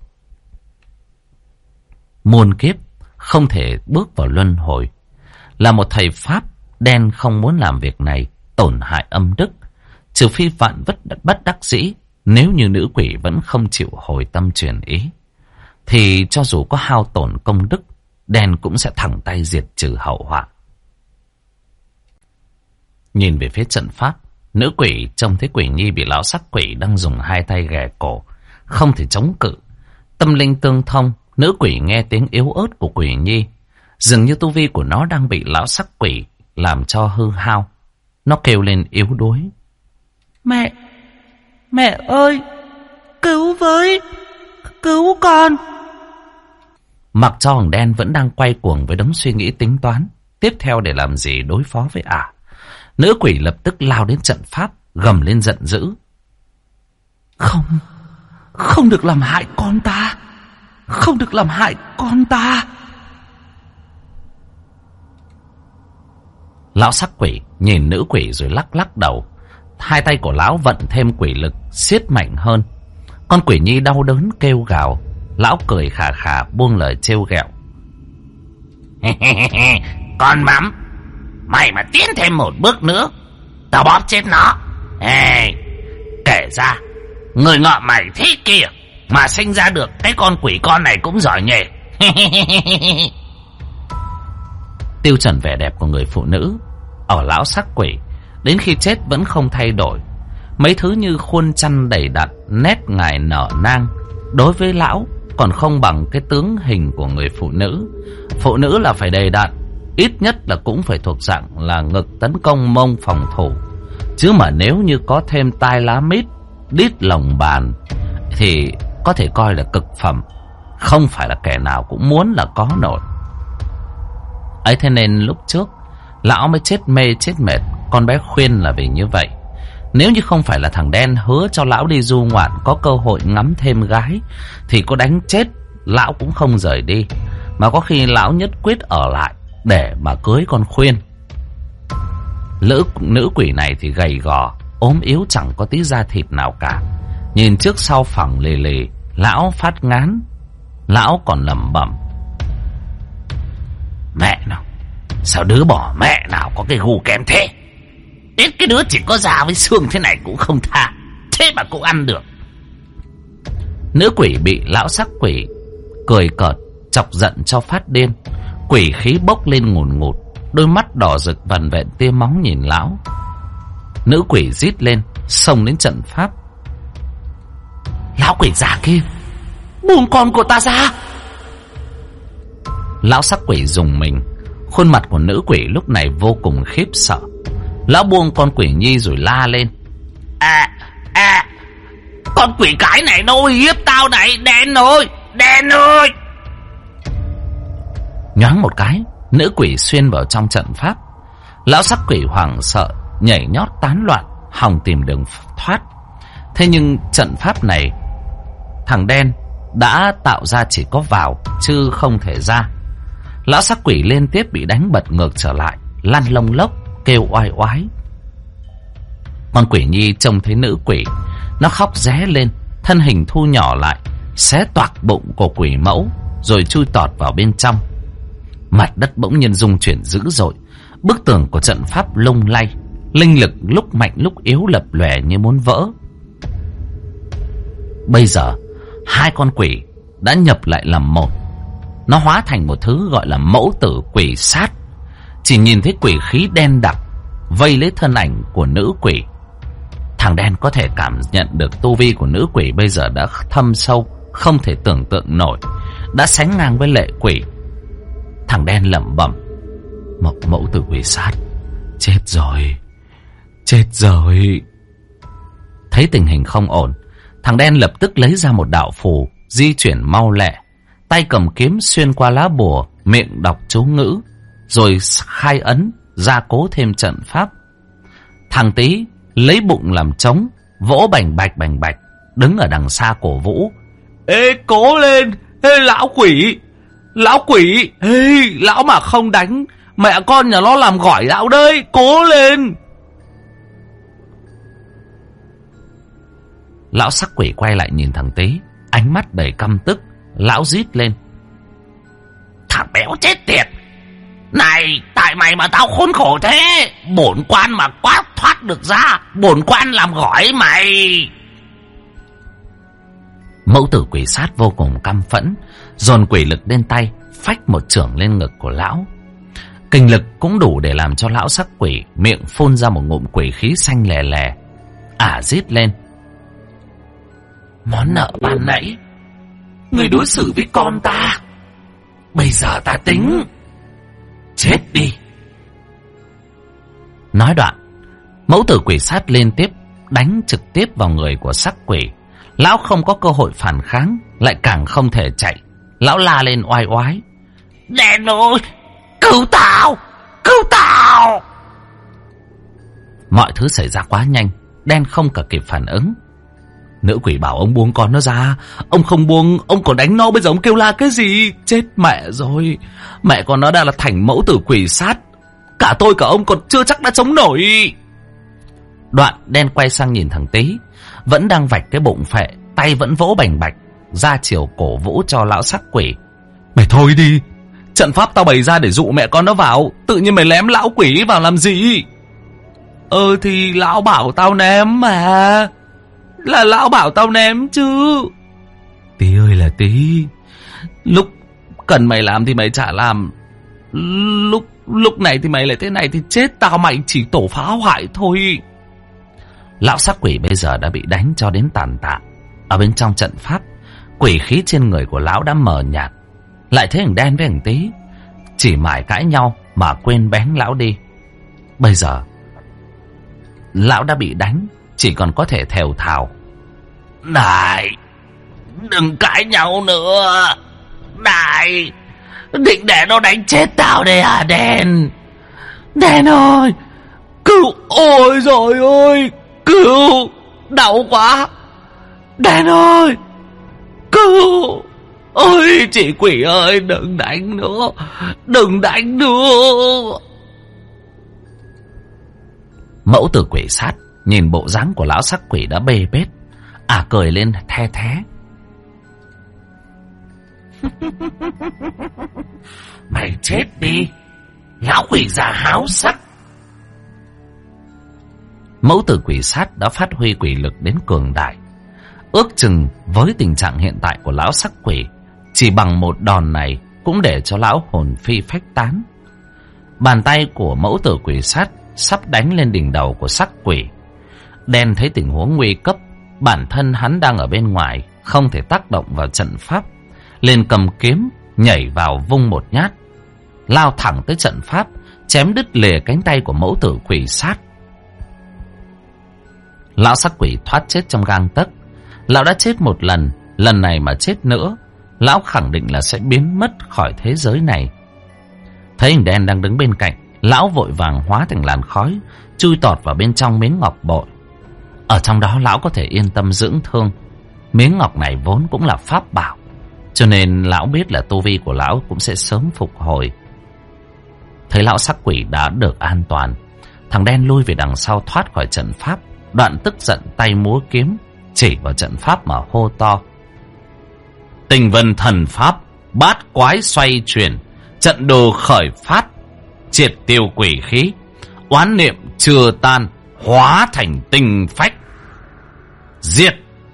A: Muôn kiếp không thể bước vào luân hồi. Là một thầy Pháp, đen không muốn làm việc này, tổn hại âm đức. Trừ phi vạn bất đắc dĩ, nếu như nữ quỷ vẫn không chịu hồi tâm chuyển ý, thì cho dù có hao tổn công đức, đen cũng sẽ thẳng tay diệt trừ hậu họa. Nhìn về phía trận pháp, nữ quỷ trông thấy Quỷ Nhi bị lão sắc quỷ đang dùng hai tay ghè cổ, không thể chống cự. Tâm linh tương thông, nữ quỷ nghe tiếng yếu ớt của Quỷ Nhi, dường như tu vi của nó đang bị lão sắc quỷ làm cho hư hao. Nó kêu lên yếu đuối. Mẹ ơi, cứu con. Mặc cho thằng đen vẫn đang quay cuồng với đống suy nghĩ tính toán tiếp theo để làm gì đối phó với ả. Nữ quỷ lập tức lao đến trận pháp, gầm lên giận dữ. Không được làm hại con ta. Không được làm hại con ta. Lão sắc quỷ nhìn nữ quỷ rồi lắc lắc đầu. Hai tay của lão vận thêm quỷ lực, siết mạnh hơn. Con Quỷ Nhi đau đớn kêu gào. Lão cười khà khà buông lời trêu ghẹo. Con mắm, mày mà tiến thêm một bước nữa, tao bóp chết nó. Kể ra, người ngọ mày thế kia mà sinh ra được cái con quỷ con này cũng giỏi nhỉ. Tiêu chuẩn vẻ đẹp của người phụ nữ ở lão sắc quỷ đến khi chết vẫn không thay đổi. Mấy thứ như khuôn chăn đầy đặn, nét ngài nở nang, đối với lão còn không bằng cái tướng hình của người phụ nữ. Phụ nữ là phải đầy đặn, ít nhất là cũng phải thuộc dạng là ngực tấn công, mông phòng thủ. Chứ mà nếu như có thêm tai lá mít, đít lồng bàn thì có thể coi là cực phẩm. Không phải là kẻ nào cũng muốn là có nổi. Ấy thế nên lúc trước lão mới chết mê chết mệt con bé Khuyên là vì như vậy. Nếu như không phải là thằng đen hứa cho lão đi du ngoạn có cơ hội ngắm thêm gái, thì có đánh chết lão cũng không rời đi, mà có khi lão nhất quyết ở lại để mà cưới con Khuyên. Nữ quỷ này thì gầy gò, ốm yếu, chẳng có tí da thịt nào cả. Nhìn trước sau phẳng lì lì, lão phát ngán. Lão còn lẩm bẩm. Mẹ nào, sao đứa bỏ mẹ nào có cái gu kém thế. Ít cái đứa chỉ có da với xương thế này cũng không tha, thế mà cũng ăn được. Nữ quỷ bị lão sắc quỷ cười cợt chọc giận cho phát điên. Quỷ khí bốc lên ngùn ngụt, đôi mắt đỏ rực vằn vện tia máu nhìn lão. Nữ quỷ rít lên, xông đến trận pháp. Lão quỷ già kia, buông con của ta ra. Lão sắc quỷ rùng mình. Khuôn mặt của nữ quỷ lúc này vô cùng khiếp sợ. Lão buông con Quỷ Nhi rồi la lên. Con quỷ cái này nó uy hiếp tao này. Đen ơi. Nhoáng một cái, nữ quỷ xuyên vào trong trận pháp. Lão sắc quỷ hoảng sợ, nhảy nhót tán loạn, hòng tìm đường thoát. Thế nhưng trận pháp này thằng đen đã tạo ra chỉ có vào chứ không thể ra. Lão sắc quỷ liên tiếp bị đánh bật ngược trở lại, lăn lông lốc, kêu oai oái. Con Quỷ Nhi trông thấy nữ quỷ, nó khóc ré lên, thân hình thu nhỏ lại, xé toạc bụng của quỷ mẫu, rồi chui tọt vào bên trong. Mặt đất bỗng nhiên rung chuyển dữ dội, bức tường của trận pháp lung lay, linh lực lúc mạnh lúc yếu lập lòe như muốn vỡ. Bây giờ hai con quỷ đã nhập lại làm một. Nó hóa thành một thứ gọi là mẫu tử quỷ sát. Chỉ nhìn thấy quỷ khí đen đặc vây lấy thân ảnh của nữ quỷ. Thằng đen có thể cảm nhận được tu vi của nữ quỷ bây giờ đã thâm sâu, không thể tưởng tượng nổi, đã sánh ngang với lệ quỷ. Thằng đen lẩm bẩm. Mẫu tử quỷ sát. Chết rồi. Thấy tình hình không ổn, thằng đen lập tức lấy ra một đạo phù, di chuyển mau lẹ, tay cầm kiếm xuyên qua lá bùa, miệng đọc chú ngữ, rồi khai ấn, gia cố thêm trận pháp. Thằng Tý lấy bụng làm trống, vỗ bành bạch, đứng ở đằng xa cổ vũ. Ê, cố lên! Ê, lão quỷ! Lão quỷ! Ê, lão mà không đánh, mẹ con nhà nó làm gỏi lão đấy! Cố lên! Lão sắc quỷ quay lại nhìn thằng Tý, ánh mắt đầy căm tức. Lão rít lên. Thằng béo chết tiệt! Này, tại mày mà tao khốn khổ thế! Bổn quan mà quá thoát được ra, bổn quan làm gỏi mày! Mẫu tử quỷ sát vô cùng căm phẫn, dồn quỷ lực lên tay, phách một chưởng lên ngực của lão. Kình lực cũng đủ để làm cho lão sắc quỷ miệng phun ra một ngụm quỷ khí xanh lè lè. Rít lên. Món nợ ban nãy người đối xử với con ta, bây giờ ta tính. Chết đi! Nói đoạn, mẫu tử quỷ sát liên tiếp đánh trực tiếp vào người của sắc quỷ. Lão không có cơ hội phản kháng, lại càng không thể chạy. Lão la lên oai oái. Đen ơi! Cứu tao! Cứu tao! Mọi thứ xảy ra quá nhanh, Đen không cả kịp phản ứng. Nữ quỷ bảo ông buông con nó ra. Ông không buông, ông còn đánh nó. Bây giờ ông kêu la cái gì? Chết mẹ rồi! Mẹ con nó đang là thành mẫu tử quỷ sát. Cả tôi cả ông còn chưa chắc đã chống nổi. Đoạn Đen quay sang nhìn thằng Tý, vẫn đang vạch cái bụng phệ, tay vẫn vỗ bành bạch, ra chiều cổ vũ cho lão sắc quỷ. Mày thôi đi! Trận pháp tao bày ra để dụ mẹ con nó vào, tự nhiên mày lém lão quỷ vào làm gì? Thì lão bảo tao ném mà. Là lão bảo tao ném chứ. Tí ơi là Tí, lúc cần mày làm thì mày chả làm, lúc này thì mày lại thế này thì chết tao mày chỉ tổ phá hoại thôi. Lão sắc quỷ bây giờ đã bị đánh cho đến tàn tạ. Ở bên trong trận pháp, quỷ khí trên người của lão đã mờ nhạt. Lại thấy thằng Đen với thằng Tý chỉ mải cãi nhau mà quên bén lão đi. Bây giờ lão đã bị đánh, chỉ còn có thể thều thào. Này, đừng cãi nhau nữa. Này, định để nó đánh chết tao đây à Đen? Đen ơi, cứu! Ôi rồi ôi, cứu! Đau quá! Đen ơi, cứu! Ôi chị quỷ ơi, đừng đánh nữa, đừng đánh nữa. Mẫu tử quỷ sát nhìn bộ dáng của lão sắc quỷ đã bê bết, cười lên the thé. Mày chết đi, lão quỷ già háo sắc. Mẫu tử quỷ sát đã phát huy quỷ lực đến cường đại. Ước chừng với tình trạng hiện tại của lão sắc quỷ, chỉ bằng một đòn này cũng để cho lão hồn phi phách tán. Bàn tay của mẫu tử quỷ sát sắp đánh lên đỉnh đầu của sắc quỷ. Đen thấy tình huống nguy cấp, bản thân hắn đang ở bên ngoài, không thể tác động vào trận pháp, liền cầm kiếm nhảy vào vung một nhát, lao thẳng tới trận pháp, chém đứt lìa cánh tay của mẫu tử quỷ sát. Lão sắc quỷ thoát chết trong gang tấc. Lão đã chết một lần, lần này mà chết nữa, lão khẳng định là sẽ biến mất khỏi thế giới này. Thấy hình Đen đang đứng bên cạnh, lão vội vàng hóa thành làn khói, chui tọt vào bên trong miếng ngọc bội. Ở trong đó lão có thể yên tâm dưỡng thương. Miếng ngọc này vốn cũng là pháp bảo, cho nên lão biết là tu vi của lão cũng sẽ sớm phục hồi. Thấy lão sắc quỷ đã được an toàn, thằng Đen lui về đằng sau thoát khỏi trận pháp. Đoạn tức giận tay múa kiếm chỉ vào trận pháp mà hô to. Tinh vân thần pháp, bát quái xoay chuyển, trận đồ khởi phát, triệt tiêu quỷ khí, oán niệm chưa tan, hóa thành tinh phách, diệt.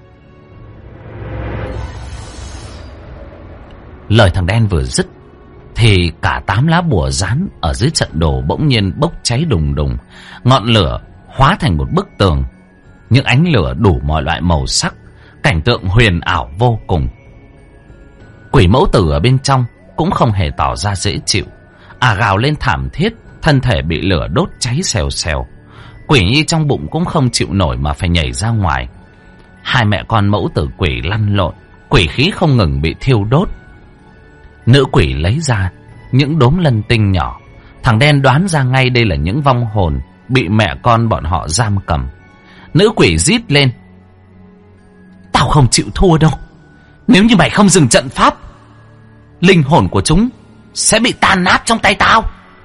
A: Lời thằng Đen vừa dứt thì cả 8 lá bùa dán ở dưới trận đồ bỗng nhiên bốc cháy đùng đùng, ngọn lửa hóa thành một bức tường. Những ánh lửa đủ mọi loại màu sắc, cảnh tượng huyền ảo vô cùng. Quỷ mẫu tử ở bên trong cũng không hề tỏ ra dễ chịu, gào lên thảm thiết, thân thể bị lửa đốt cháy xèo xèo. Quỷ nhi trong bụng cũng không chịu nổi mà phải nhảy ra ngoài. Hai mẹ con mẫu tử quỷ lăn lộn, quỷ khí không ngừng bị thiêu đốt. Nữ quỷ lấy ra những đốm lân tinh nhỏ, Thằng đen đoán ra ngay đây là những vong hồn bị mẹ con bọn họ giam cầm. Nữ quỷ rít lên: tao không chịu thua đâu. Nếu như mày không dừng trận pháp, linh hồn của chúng sẽ bị tan nát trong tay tao.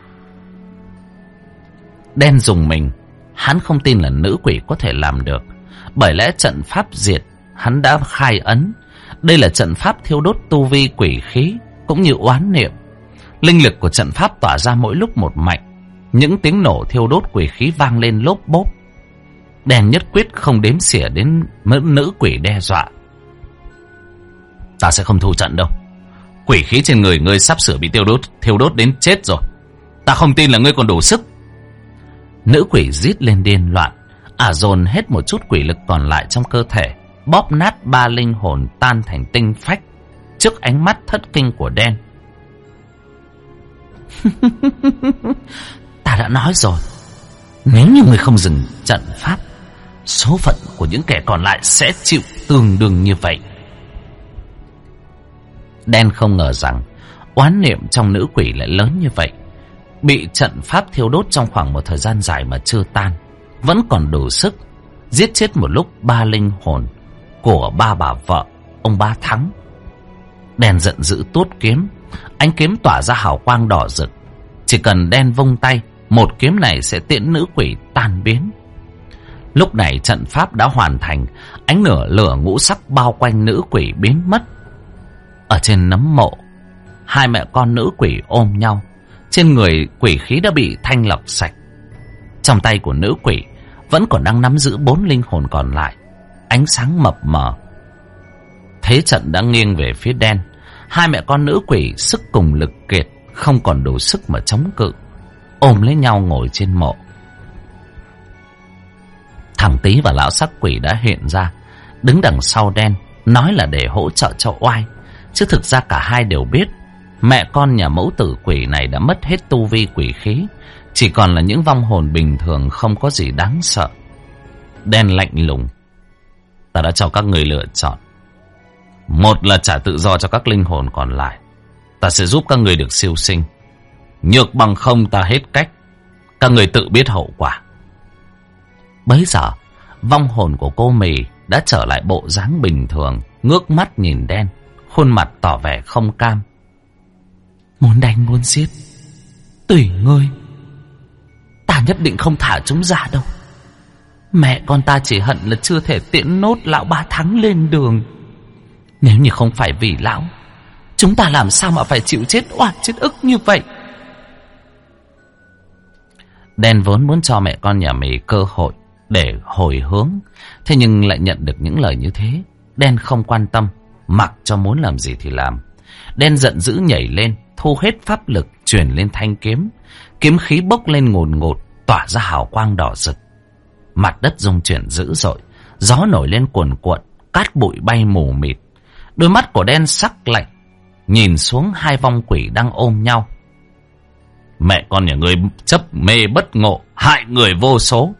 A: Đen rùng mình. Hắn không tin là nữ quỷ có thể làm được. Bởi lẽ trận pháp diệt hắn đã khai ấn. Đây là trận pháp thiêu đốt tu vi quỷ khí cũng như oán niệm. Linh lực của trận pháp tỏa ra mỗi lúc một mạnh. Những tiếng nổ thiêu đốt quỷ khí vang lên lốp bốp. Đen nhất quyết không đếm xỉa đến nữ quỷ đe dọa: ta sẽ không thua trận đâu. Quỷ khí trên người ngươi sắp sửa bị thiêu đốt đến chết rồi. Ta không tin là ngươi còn đủ sức. Nữ quỷ rít lên điên loạn, dồn hết một chút quỷ lực còn lại trong cơ thể, bóp nát 3 linh hồn tan thành tinh phách trước ánh mắt thất kinh của đen. Ta đã nói rồi, nếu như ngươi không dừng trận pháp, số phận của những kẻ còn lại sẽ chịu tương đương như vậy. Đen không ngờ rằng oán niệm trong nữ quỷ lại lớn như vậy. Bị trận pháp thiêu đốt trong khoảng một thời gian dài mà chưa tan, vẫn còn đủ sức giết chết một lúc 3 linh hồn của 3 bà vợ ông Bá Thắng. Đen giận dữ tuốt kiếm. Ánh kiếm tỏa ra hào quang đỏ rực. Chỉ cần đen vung tay, một kiếm này sẽ tiễn nữ quỷ tan biến. Lúc này trận pháp đã hoàn thành. Ánh lửa ngũ sắc bao quanh nữ quỷ biến mất. Ở trên nấm mộ, 2 mẹ con nữ quỷ ôm nhau. Trên người quỷ khí đã bị thanh lọc sạch. Trong tay của nữ quỷ vẫn còn đang nắm giữ 4 linh hồn còn lại. Ánh sáng mập mờ. Thế trận đã nghiêng về phía đen. 2 mẹ con nữ quỷ sức cùng lực kiệt, không còn đủ sức mà chống cự, ôm lấy nhau ngồi trên mộ. Thằng Tý và lão sắc quỷ đã hiện ra, đứng đằng sau đen, nói là để hỗ trợ cho oai. Chứ thực ra cả hai đều biết mẹ con nhà mẫu tử quỷ này đã mất hết tu vi quỷ khí, chỉ còn là những vong hồn bình thường, không có gì đáng sợ. Đen lạnh lùng: ta đã cho các người lựa chọn. Một là trả tự do cho các linh hồn còn lại, ta sẽ giúp các người được siêu sinh. Nhược bằng không, ta hết cách. Các người tự biết hậu quả. Bấy giờ vong hồn của cô Mì đã trở lại bộ dáng bình thường, ngước mắt nhìn đen, khuôn mặt tỏ vẻ không cam. Muốn đánh muốn giết, tùy ngươi. Ta nhất định không thả chúng ra đâu. Mẹ con ta chỉ hận là chưa thể tiễn nốt lão Bá Thắng lên đường. Nếu như không phải vì lão, chúng ta làm sao mà phải chịu chết oan chết ức như vậy. Đen vốn muốn cho mẹ con nhà Mì cơ hội để hồi hướng, thế nhưng lại nhận được những lời như thế. Đen không quan tâm, mặc cho muốn làm gì thì làm. Đen giận dữ nhảy lên, thu hết pháp lực truyền lên thanh kiếm. Kiếm khí bốc lên ngùn ngụt, tỏa ra hào quang đỏ rực. Mặt đất rung chuyển dữ dội, gió nổi lên cuồn cuộn, cát bụi bay mù mịt. Đôi mắt của đen sắc lạnh, nhìn xuống 2 vong quỷ đang ôm nhau. Mẹ con nhà ngươi chấp mê bất ngộ, hại người vô số.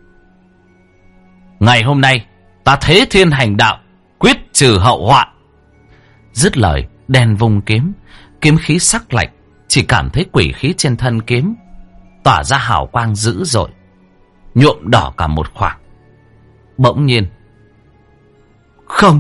A: Ngày hôm nay ta thế thiên hành đạo, quyết trừ hậu họa. Dứt lời, đen vung kiếm. Kiếm khí sắc lạnh, chỉ cảm thấy quỷ khí trên thân kiếm tỏa ra hào quang dữ dội, nhuộm đỏ cả một khoảng. Bỗng nhiên, không,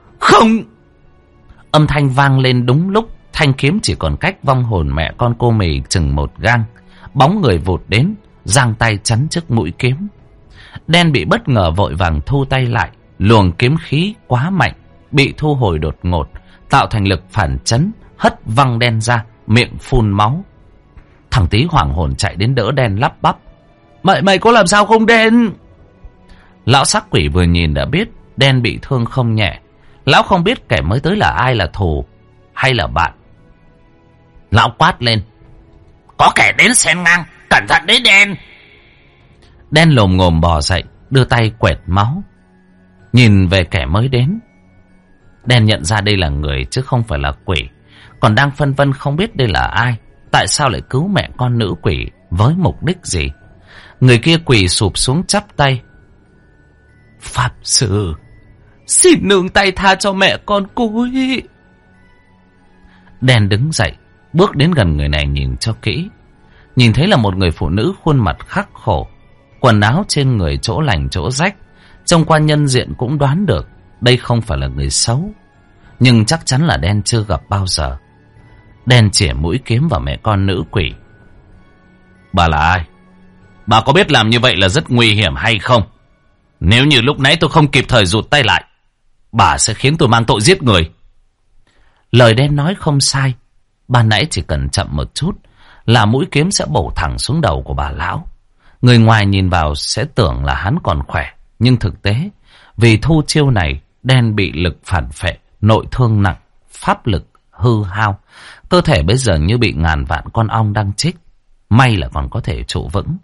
A: âm thanh vang lên đúng lúc. Thanh kiếm chỉ còn cách vong hồn mẹ con cô Mì chừng 1 gang. Bóng người vụt đến, giang tay chắn trước mũi kiếm. Đen bị bất ngờ vội vàng thu tay lại. Luồng kiếm khí quá mạnh, bị thu hồi đột ngột, tạo thành lực phản chấn, hất văng đen ra, miệng phun máu. Thằng Tý hoảng hồn chạy đến đỡ đen, lắp bắp: Mày có làm sao không đen? Lão sắc quỷ vừa nhìn đã biết đen bị thương không nhẹ. Lão không biết kẻ mới tới là ai, là thù hay là bạn. Lão quát lên: Có kẻ đến xen ngang, cẩn thận đấy đen. Đen lồm ngồm bò dậy, đưa tay quẹt máu, nhìn về kẻ mới đến. Đen nhận ra đây là người chứ không phải là quỷ, còn đang phân vân không biết đây là ai, tại sao lại cứu mẹ con nữ quỷ, với mục đích gì. Người kia quỳ sụp xuống chắp tay: Pháp sư, xin nương tay tha cho mẹ con cô ấy. Đen đứng dậy, bước đến gần người này nhìn cho kỹ. nhìn thấy là một người phụ nữ khuôn mặt khắc khổ, quần áo trên người chỗ lành chỗ rách. Trông qua nhân diện cũng đoán được đây không phải là người xấu, nhưng chắc chắn là Đen chưa gặp bao giờ. Đen chĩa mũi kiếm vào mẹ con nữ quỷ. Bà là ai? Bà có biết làm như vậy là rất nguy hiểm hay không? Nếu như lúc nãy tôi không kịp thời rụt tay lại, bà sẽ khiến tôi mang tội giết người. Lời Đen nói không sai. Ban nãy chỉ cần chậm một chút là mũi kiếm sẽ bổ thẳng xuống đầu của bà lão. Người ngoài nhìn vào sẽ tưởng là hắn còn khỏe, nhưng thực tế vì thu chiêu này, Đen bị lực phản phệ, nội thương nặng, pháp lực hư hao. Cơ thể bây giờ như bị ngàn vạn con ong đang chích. May là còn có thể trụ vững.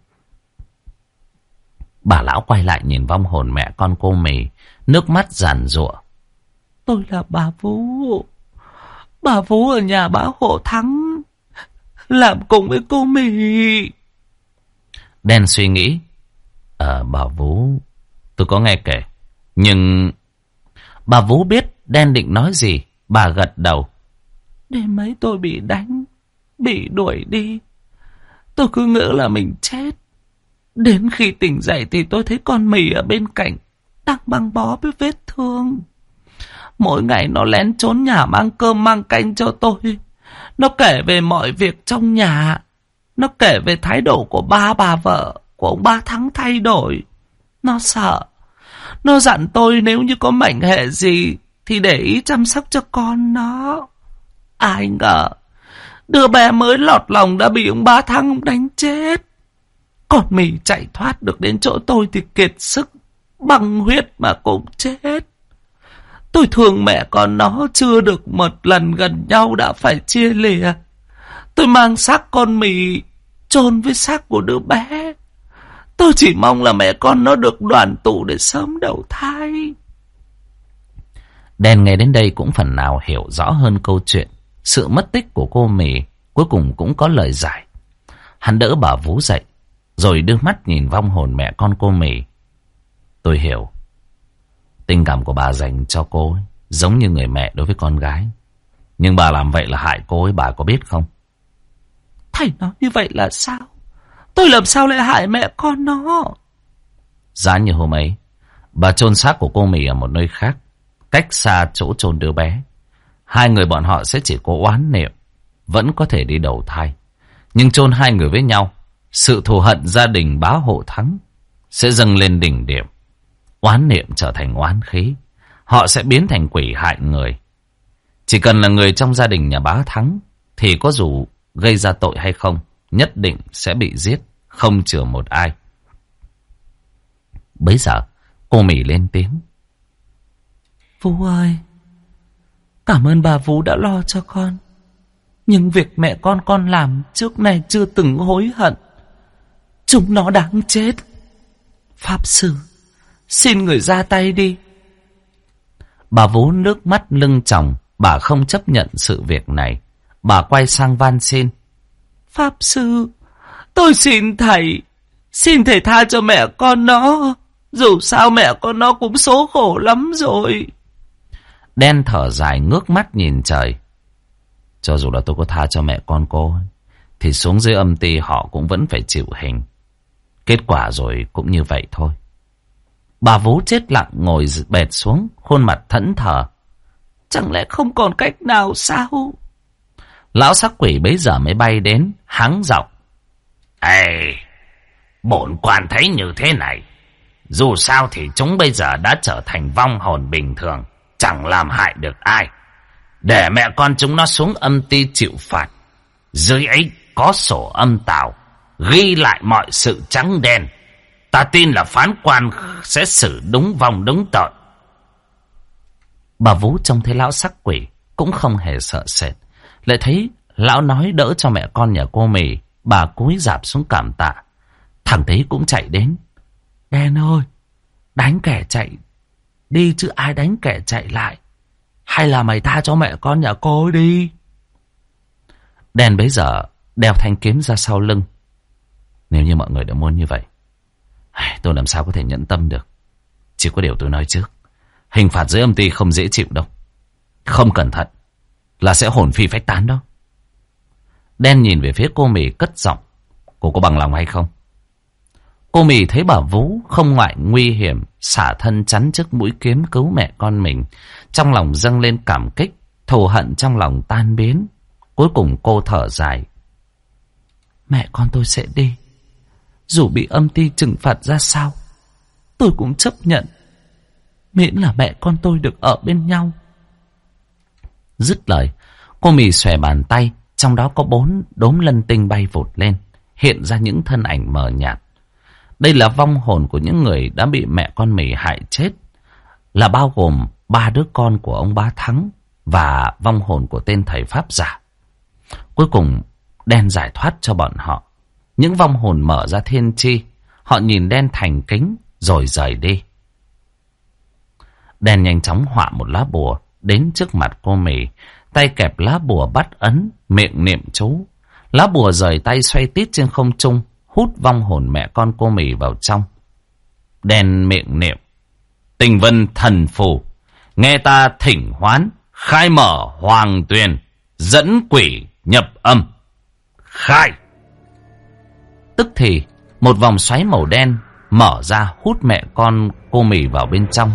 A: Bà lão quay lại nhìn vong hồn mẹ con cô Mì, nước mắt giàn giụa. Tôi là bà Vú. Bà Vú ở nhà bá Hộ Thắng, làm cùng với cô Mì. Đen suy nghĩ. Bà Vú, tôi có nghe kể. Nhưng bà Vú biết Đen định nói gì. Bà gật đầu. Đêm ấy tôi bị đánh, bị đuổi đi. Tôi cứ ngỡ là mình chết. Đến khi tỉnh dậy thì tôi thấy con Mì ở bên cạnh, đang băng bó với vết thương. Mỗi ngày nó lén trốn nhà mang cơm mang canh cho tôi. Nó kể về mọi việc trong nhà. Nó kể về thái độ của ba bà vợ của ông ba Thắng thay đổi. Nó sợ. Nó dặn tôi nếu như có mệnh hệ gì thì để ý chăm sóc cho con nó. Ai ngờ đứa bé mới lọt lòng đã bị ông ba Thắng đánh chết. Con Mì chạy thoát được đến chỗ tôi thì kiệt sức, băng huyết mà cũng chết. Tôi thương mẹ con nó chưa được một lần gần nhau đã phải chia lìa. Tôi mang xác con Mì chôn với xác của đứa bé. Tôi chỉ mong là mẹ con nó được đoàn tụ để sớm đầu thai. Đen nghe đến đây cũng phần nào hiểu rõ hơn câu chuyện. Sự mất tích của cô Mì cuối cùng cũng có lời giải. Hắn đỡ bà Vú dậy, rồi đưa mắt nhìn vong hồn mẹ con cô Mì. Tôi hiểu. Tình cảm của bà dành cho cô ấy giống như người mẹ đối với con gái. Nhưng bà làm vậy là hại cô ấy, bà có biết không? Thầy nói như vậy là sao? Tôi làm sao lại hại mẹ con nó? Giá như hôm ấy, bà chôn xác của cô Mì ở một nơi khác, cách xa chỗ chôn đứa bé. Hai người bọn họ sẽ chỉ có oán niệm, vẫn có thể đi đầu thai. Nhưng chôn hai người với nhau, sự thù hận gia đình bá Hộ Thắng sẽ dâng lên đỉnh điểm. Oán niệm trở thành oán khí, họ sẽ biến thành quỷ hại người. Chỉ cần là người trong gia đình nhà bá Thắng thì có dù gây ra tội hay không, nhất định sẽ bị giết, không chừa một ai. Bấy giờ cô Mì lên tiếng. Vú ơi, cảm ơn bà Vú đã lo cho con. Nhưng việc mẹ con làm trước nay chưa từng hối hận. Chúng nó đáng chết. Pháp sư, xin người ra tay đi. Bà Vú nước mắt lưng tròng. Bà không chấp nhận sự việc này. Bà quay sang van xin. Pháp sư, tôi xin thầy. Xin thầy tha cho mẹ con nó. Dù sao mẹ con nó cũng số khổ lắm rồi. Đen thở dài ngước mắt nhìn trời. Cho dù là tôi có tha cho mẹ con cô, thì xuống dưới âm ty họ cũng vẫn phải chịu hình. Kết quả rồi cũng như vậy thôi. Bà Vú chết lặng ngồi bệt xuống, khuôn mặt thẫn thờ. Chẳng lẽ không còn cách nào sao? Lão sắc quỷ bấy giờ mới bay đến, hắng giọng. Ê, bổn quan thấy như thế này. Dù sao thì chúng bây giờ đã trở thành vong hồn bình thường, chẳng làm hại được ai. Để mẹ con chúng nó xuống âm ty chịu phạt. Dưới ấy có sổ âm tào, ghi lại mọi sự trắng đen. Ta tin là phán quan sẽ xử đúng vong đúng tội. Bà Vú trông thấy lão sắc quỷ cũng không hề sợ sệt. Lại thấy lão nói đỡ cho mẹ con nhà cô Mì. Bà cúi rạp xuống cảm tạ. Thằng đấy cũng chạy đến. Đen ơi, đánh kẻ chạy đi chứ ai đánh kẻ chạy lại. Hay là mày tha cho mẹ con nhà cô ấy đi. Đen bấy giờ đeo thanh kiếm ra sau lưng. Nếu như mọi người đã muốn như vậy, tôi làm sao có thể nhẫn tâm được. Chỉ có điều tôi nói trước, hình phạt dưới âm ty không dễ chịu đâu. Không cẩn thận là sẽ hồn phi phách tán đó. Đen nhìn về phía cô Mì cất giọng. Cô có bằng lòng hay không? Cô Mì thấy bà Vú không ngại nguy hiểm, xả thân chắn trước mũi kiếm cứu mẹ con mình. Trong lòng dâng lên cảm kích, thù hận trong lòng tan biến. Cuối cùng cô thở dài. Mẹ con tôi sẽ đi. Dù bị âm ty trừng phạt ra sao, tôi cũng chấp nhận. Miễn là mẹ con tôi được ở bên nhau. Dứt lời, cô Mì xòe bàn tay, trong đó có 4 đốm lân tinh bay vụt lên, hiện ra những thân ảnh mờ nhạt. Đây là vong hồn của những người đã bị mẹ con Mì hại chết, là bao gồm 3 đứa con của ông Bá Thắng và vong hồn của tên thầy pháp giả. Cuối cùng đen giải thoát cho bọn họ. Những vong hồn mở ra thiên tri, họ nhìn đen thành kính rồi rời đi. Đen nhanh chóng họa một lá bùa đến trước mặt cô Mì, tay kẹp lá bùa bắt ấn, miệng niệm chú. Lá bùa rời tay xoay tít trên không trung, hút vong hồn mẹ con cô Mì vào trong. Đen miệng niệm: Tình vân thần phù, nghe ta thỉnh hoán, khai mở hoàng tuyền, dẫn quỷ nhập âm. Khai! Tức thì một vòng xoáy màu đen mở ra, hút mẹ con cô Mì vào bên trong.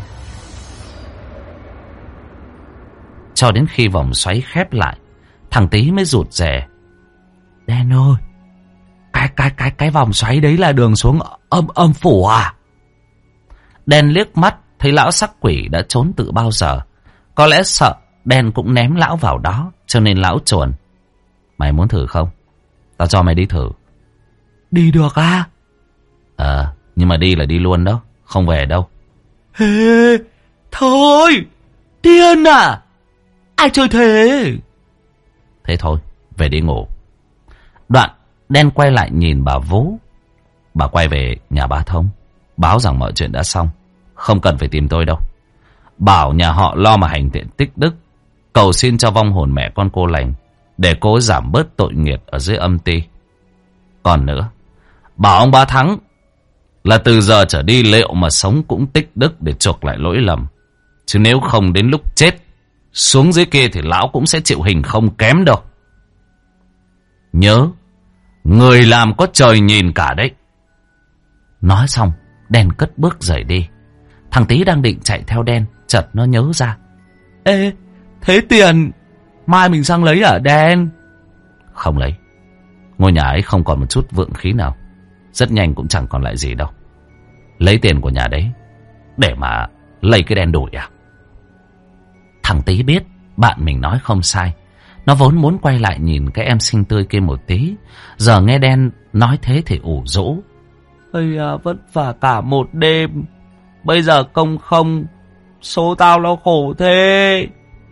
A: Cho đến khi vòng xoáy khép lại, thằng Tí mới rụt rè. Đen ơi, cái vòng xoáy đấy là đường xuống âm phủ à? Đen liếc mắt thấy lão sắc quỷ đã trốn từ bao giờ. Có lẽ sợ Đen cũng ném lão vào đó, cho nên lão chuồn. Mày muốn thử không? Tao cho mày đi thử. Đi được à? Nhưng mà đi là đi luôn đó, không về đâu. Hê, thôi, điên à? Ai chơi thế? Thế thôi, về đi ngủ. Đoạn Đen quay lại nhìn bà Vú. Bà quay về nhà bà Thông, báo rằng mọi chuyện đã xong, không cần phải tìm tôi đâu. Bảo nhà họ lo mà hành thiện tích đức, cầu xin cho vong hồn mẹ con cô lành, để cố giảm bớt tội nghiệp ở dưới âm ty. Còn nữa, bảo ông Bá Thắng là từ giờ trở đi liệu mà sống cũng tích đức để chuộc lại lỗi lầm. Chứ nếu không đến lúc chết xuống dưới kia thì lão cũng sẽ chịu hình không kém đâu. Nhớ, người làm có trời nhìn cả đấy. Nói xong, Đen cất bước rời đi. Thằng Tí đang định chạy theo Đen, chợt nó nhớ ra. Ê, thế tiền mai mình sang lấy à Đen? Không lấy. Ngôi nhà ấy không còn một chút vượng khí nào, rất nhanh cũng chẳng còn lại gì đâu. Lấy tiền của nhà đấy để mà lấy cái Đen đuổi à? Thằng Tí biết bạn mình nói không sai. Nó vốn muốn quay lại nhìn cái em xinh tươi kia một tí, giờ nghe Đen nói thế thì ủ rũ. Ây à, vất vả cả một đêm, bây giờ công không, số tao nó khổ thế.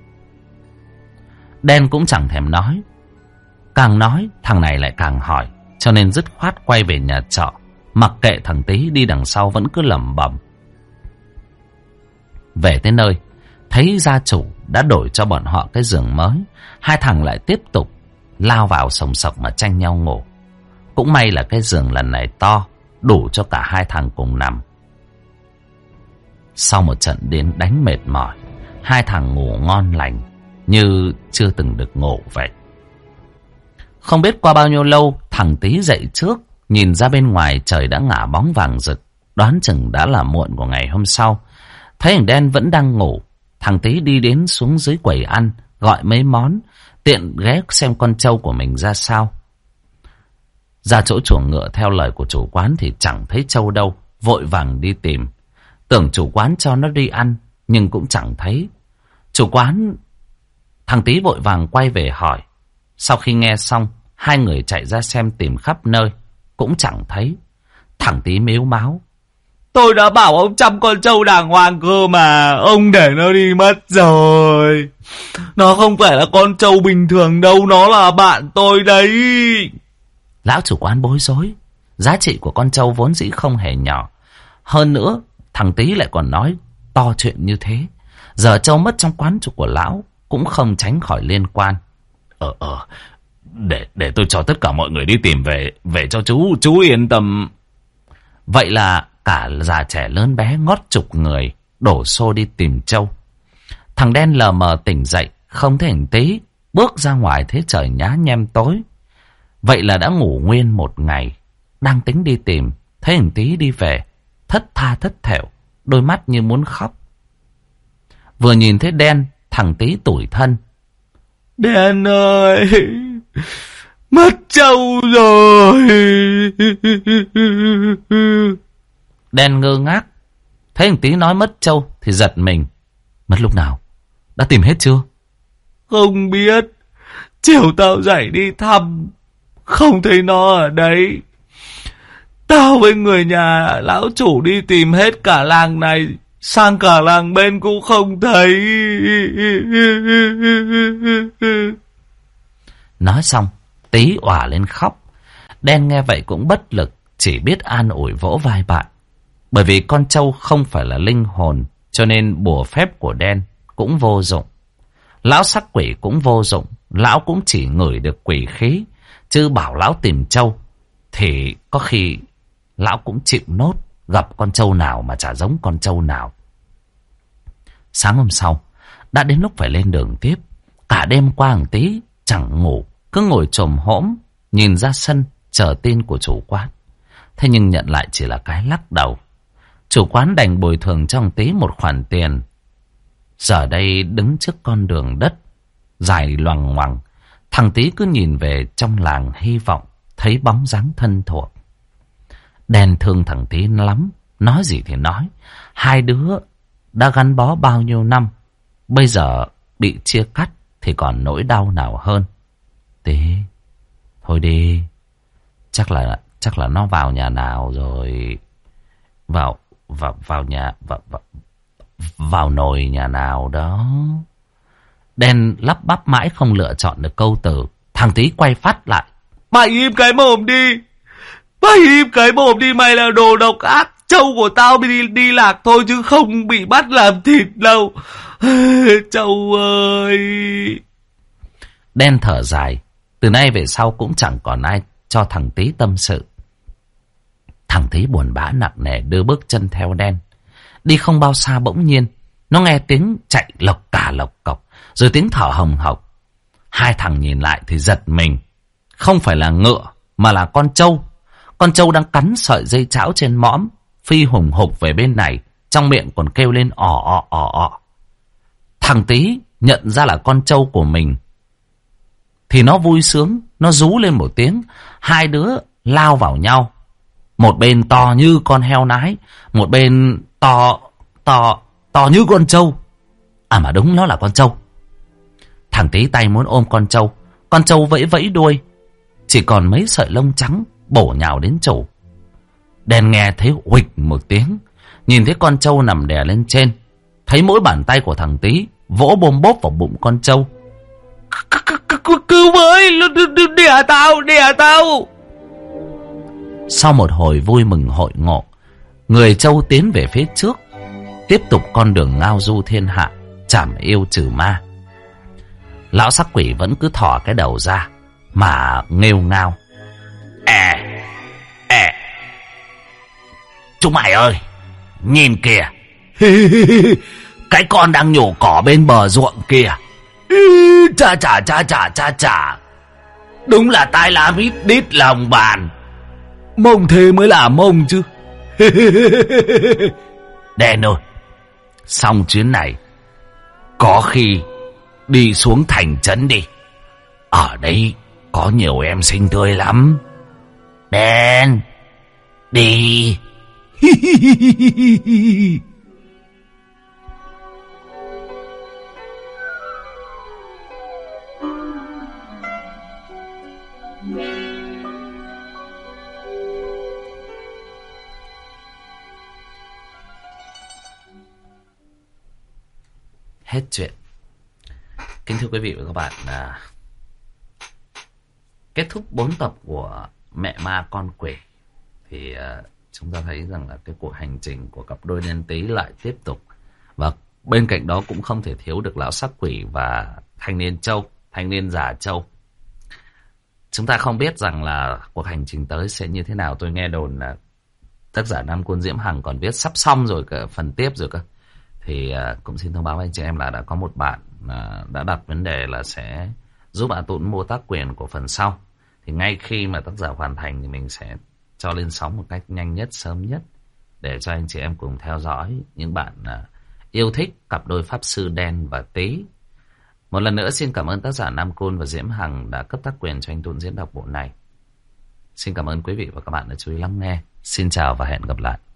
A: Đen cũng chẳng thèm nói. Càng nói thằng này lại càng hỏi, cho nên dứt khoát quay về nhà trọ, mặc kệ thằng Tí đi đằng sau vẫn cứ lẩm bẩm. Về tới nơi, thấy gia chủ đã đổi cho bọn họ cái giường mới. Hai thằng lại tiếp tục lao vào sồng sộc mà tranh nhau ngủ. Cũng may là cái giường lần này to, đủ cho cả hai thằng cùng nằm. Sau một trận đến đánh mệt mỏi, hai thằng ngủ ngon lành như chưa từng được ngủ vậy. Không biết qua bao nhiêu lâu, thằng Tí dậy trước, nhìn ra bên ngoài trời đã ngả bóng vàng rực, đoán chừng đã là muộn của ngày hôm sau. Thấy thằng Đen vẫn đang ngủ, thằng Tí đi đến xuống dưới quầy ăn, gọi mấy món, tiện ghé xem con trâu của mình ra sao. Ra chỗ chuồng ngựa theo lời của chủ quán thì chẳng thấy trâu đâu, vội vàng đi tìm. Tưởng chủ quán cho nó đi ăn, nhưng cũng chẳng thấy. Chủ quán... Thằng Tí vội vàng quay về hỏi. Sau khi nghe xong, hai người chạy ra xem tìm khắp nơi, cũng chẳng thấy. Thằng Tí mếu máo. Tôi đã bảo ông chăm con trâu đàng hoàng cơ mà, ông để nó đi mất rồi. Nó không phải là con trâu bình thường đâu, nó là bạn tôi đấy. Lão chủ quán bối rối. Giá trị của con trâu vốn dĩ không hề nhỏ. Hơn nữa, thằng Tí lại còn nói to chuyện như thế. Giờ trâu mất trong quán chủ của lão cũng không tránh khỏi liên quan. Để tôi cho tất cả mọi người đi tìm về cho chú yên tâm. Vậy là cả già trẻ lớn bé ngót chục người đổ xô đi tìm trâu. Thằng Đen lờ mờ tỉnh dậy, không thấy thằng Tí, bước ra ngoài thấy trời nhá nhem tối. Vậy là đã ngủ nguyên một ngày, đang tính đi tìm, thấy thằng Tý đi về, thất tha thất thểu, đôi mắt như muốn khóc. Vừa nhìn thấy Đen, thằng Tý tủi thân. Đen ơi, mất trâu rồi. Đen ngơ ngác, thấy thằng Tý nói mất trâu thì giật mình. Mất lúc nào? Đã tìm hết chưa? Không biết. Chiều tao dậy đi thăm, không thấy nó ở đấy. Tao với người nhà lão chủ đi tìm hết cả làng này, sang cả làng bên cũng không thấy. Nói xong, Tý òa lên khóc. Đen nghe vậy cũng bất lực, chỉ biết an ủi vỗ vai bạn. Bởi vì con trâu không phải là linh hồn, cho nên bùa phép của Đen cũng vô dụng. Lão sắc quỷ cũng vô dụng, lão cũng chỉ ngửi được quỷ khí, chứ bảo lão tìm trâu thì có khi lão cũng chịu nốt, gặp con trâu nào mà chả giống con trâu nào. Sáng hôm sau, đã đến lúc phải lên đường tiếp. Cả đêm qua một tí chẳng ngủ, cứ ngồi chồm hổm nhìn ra sân chờ tin của chủ quán. Thế nhưng nhận lại chỉ là cái lắc đầu. Chủ quán đành bồi thường cho thằng Tý một khoản tiền. Giờ đây đứng trước con đường đất dài loằng ngoằng, thằng Tý cứ nhìn về trong làng hy vọng thấy bóng dáng thân thuộc. Đen thương thằng Tý lắm, nói gì thì nói, hai đứa đã gắn bó bao nhiêu năm, bây giờ bị chia cắt thì còn nỗi đau nào hơn. Tý, thôi đi, chắc là nó vào nhà nào rồi, vào nồi nhà nào đó. Đen lắp bắp mãi không lựa chọn được câu từ. Thằng Tý quay phát lại. Mày im cái mồm đi, mày im cái mồm đi, mày là đồ độc ác. Trâu của tao đi lạc thôi chứ không bị bắt làm thịt đâu. Trâu ơi. Đen thở dài. Từ nay về sau cũng chẳng còn ai cho thằng Tý tâm sự. Thằng Tý buồn bã nặng nề đưa bước chân theo Đen. Đi không bao xa bỗng nhiên nó nghe tiếng chạy lộc cả lộc cộc, rồi tiếng thở hồng hộc. Hai thằng nhìn lại thì giật mình. Không phải là ngựa mà là con trâu. Con trâu đang cắn sợi dây chảo trên mõm, phi hùng hục về bên này, trong miệng còn kêu lên ỏ ỏ ỏ ỏ. Thằng Tý nhận ra là con trâu của mình thì nó vui sướng, nó rú lên một tiếng. Hai đứa lao vào nhau. Một bên to như con heo nái, một bên to như con trâu. À mà đúng, nó là con trâu. Thằng Tý tay muốn ôm con trâu vẫy vẫy đuôi, chỉ còn mấy sợi lông trắng bổ nhào đến chủ. Đen nghe thấy huỵch một tiếng, nhìn thấy con trâu nằm đè lên trên, thấy mỗi bàn tay của thằng Tý vỗ bôm bốp vào bụng con trâu. Cứu với, đè tao. Sau một hồi vui mừng hội ngộ, người trâu tiến về phía trước, tiếp tục con đường ngao du thiên hạ, trảm yêu trừ ma. Lão sắc quỷ vẫn cứ thò cái đầu ra mà nghêu ngao. Chúng mày ơi, nhìn kìa. Cái con đang nhổ cỏ bên bờ ruộng kìa. Chà. Đúng là tai la mít đít lòng bàn. Mông thế mới là mông chứ. Đen ơi, xong chuyến này có khi đi xuống thành trấn đi. Ở đây có nhiều em xinh tươi lắm. Đen, đi. Hết chuyện. Kính thưa quý vị và các bạn, kết thúc 4 tập của Mẹ Ma Con Quỷ thì chúng ta thấy rằng là cái cuộc hành trình của cặp đôi Đen Tý lại tiếp tục. Và bên cạnh đó cũng không thể thiếu được lão sắc quỷ và thanh niên trâu, thanh niên già trâu. Chúng ta không biết rằng là cuộc hành trình tới sẽ như thế nào. Tôi nghe đồn là tác giả Nam Côn Diễm Hằng còn viết sắp xong rồi, cả phần tiếp rồi cơ. Thì cũng xin thông báo với anh chị em là đã có một bạn đã đặt vấn đề là sẽ giúp A Tũng mua tác quyền của phần sau. Thì ngay khi mà tác giả hoàn thành thì mình sẽ cho lên sóng một cách nhanh nhất, sớm nhất, để cho anh chị em cùng theo dõi những bạn yêu thích cặp đôi Pháp Sư Đen và Tý. Một lần nữa xin cảm ơn tác giả Nam Côn và Diễm Hằng đã cấp tác quyền cho anh Tuấn diễn đọc bộ này. Xin cảm ơn quý vị và các bạn đã chú ý lắng nghe. Xin chào và hẹn gặp lại.